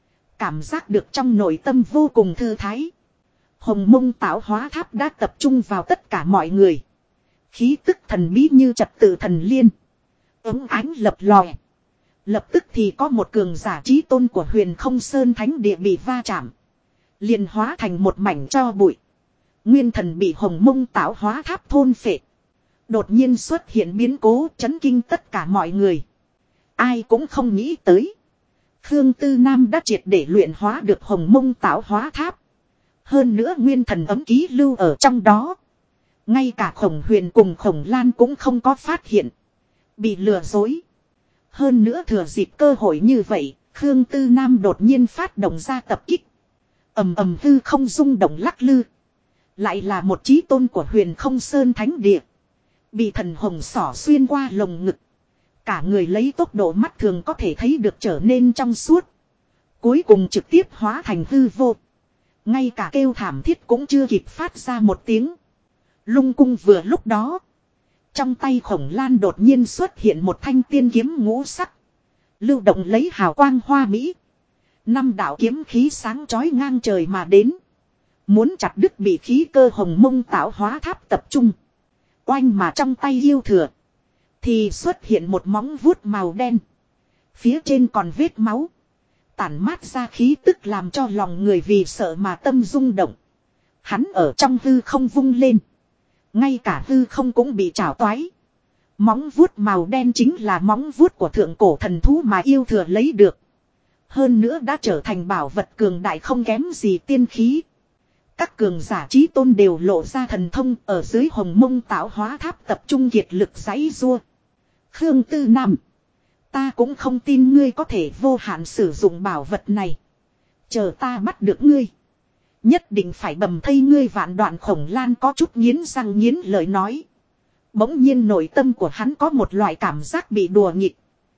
Cảm giác được trong nội tâm vô cùng thư thái. Hồng Mông tạo hóa tháp đã tập trung vào tất cả mọi người. Khí tức thần bí như trật tự thần liên. Ống ánh lập lòe. Lập tức thì có một cường giả chí tôn của Huyền Không Sơn Thánh Địa bị va chạm. Liền hóa thành một mảnh tro bụi. Nguyên thần bị Hồng Mông tạo hóa tháp thôn phệ. Đột nhiên xuất hiện biến cố chấn kinh tất cả mọi người. Ai cũng không nghĩ tới. Khương Tư Nam đã triệt để luyện hóa được Hồng Mông tạo hóa tháp. Hơn nữa nguyên thần ấm ký lưu ở trong đó. Ngay cả Khổng Huyền cùng Khổng Lan cũng không có phát hiện. Bị lừa dối. Hơn nữa thừa dịp cơ hội như vậy, Khương Tư Nam đột nhiên phát động ra tập kích. Ầm ầm hư không rung động lắc lư. Lại là một chí tôn của Huyền Không Sơn Thánh Địa. Bị thần hồng xỏ xuyên qua lồng ngực. Cả người lấy tốc độ mắt thường có thể thấy được trở nên trong suốt. Cuối cùng trực tiếp hóa thành hư vô. Ngay cả kêu thảm thiết cũng chưa kịp phát ra một tiếng. Lung cung vừa lúc đó. Trong tay Khổng Lan đột nhiên xuất hiện một thanh tiên kiếm ngũ sắc. Lưu động lấy hào quang hoa mỹ. 5 đạo kiếm khí sáng chói ngang trời mà đến. Muốn chặt đứt bị khí cơ Hồng Mông tạo hóa tháp tập trung. Oanh mà trong tay yêu thừa. Thì xuất hiện một móng vuốt màu đen. Phía trên còn vết máu. Tản mát ra khí tức làm cho lòng người vì sợ mà tâm rung động. Hắn ở trong hư không vung lên. Ngay cả hư không cũng bị trảo toái. Móng vuốt màu đen chính là móng vuốt của thượng cổ thần thú mà yêu thừa lấy được. Hơn nữa đã trở thành bảo vật cường đại không kém gì tiên khí. Các cường giả chí tôn đều lộ ra thần thông ở dưới Hồng Mông tạo hóa tháp tập trung kiệt lực giãy giụa. Khương Tư Nam. Ta cũng không tin ngươi có thể vô hạn sử dụng bảo vật này. Chờ ta bắt được ngươi. Nhất định phải bầm thây ngươi vạn đoạn. Khổng Lan có chút nghiến răng nghiến lợi nói. Bỗng nhiên nội tâm của hắn có một loại cảm giác bị đùa nghịch.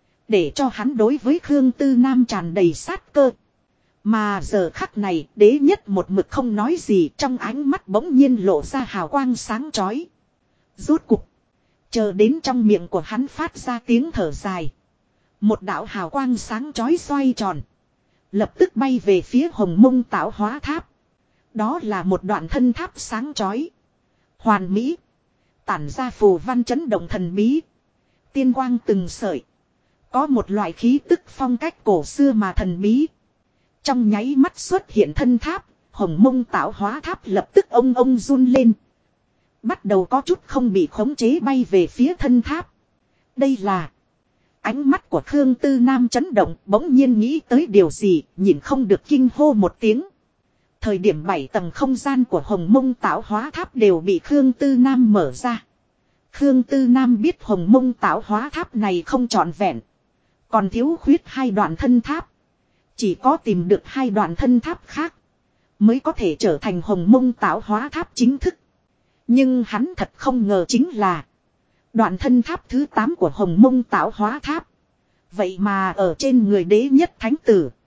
Để cho hắn đối với Khương Tư Nam tràn đầy sát cơ. Mà giờ khắc này đế nhất một mực không nói gì trong ánh mắt bỗng nhiên lộ ra hào quang sáng chói. Rốt cục. Chờ đến trong miệng của hắn phát ra tiếng thở dài. Một đạo hào quang sáng chói xoay tròn. Lập tức bay về phía Hồng Mông tạo hóa tháp. Đó là một đoạn thân tháp sáng chói. Hoàn mỹ. Tản ra phù văn chấn động thần bí. Tiên quang từng sợi. Có một loại khí tức phong cách cổ xưa mà thần bí. Trong nháy mắt xuất hiện thân tháp. Hồng Mông tạo hóa tháp lập tức ông run lên. Bắt đầu có chút không bị khống chế bay về phía thân tháp. Đây là... Ánh mắt của Khương Tư Nam chấn động bỗng nhiên nghĩ tới điều gì nhìn không được kinh hô một tiếng. Thời điểm 7 tầng không gian của Hồng Mông tạo hóa tháp đều bị Khương Tư Nam mở ra. Khương Tư Nam biết Hồng Mông tạo hóa tháp này không trọn vẹn. Còn thiếu khuyết 2 đoạn thân tháp. Chỉ có tìm được 2 đoạn thân tháp khác. Mới có thể trở thành Hồng Mông tạo hóa tháp chính thức. Nhưng hắn thật không ngờ chính là. Đoạn thân tháp thứ 8 của Hồng Mông tạo hóa tháp. Vậy mà ở trên người đế nhất thánh tử.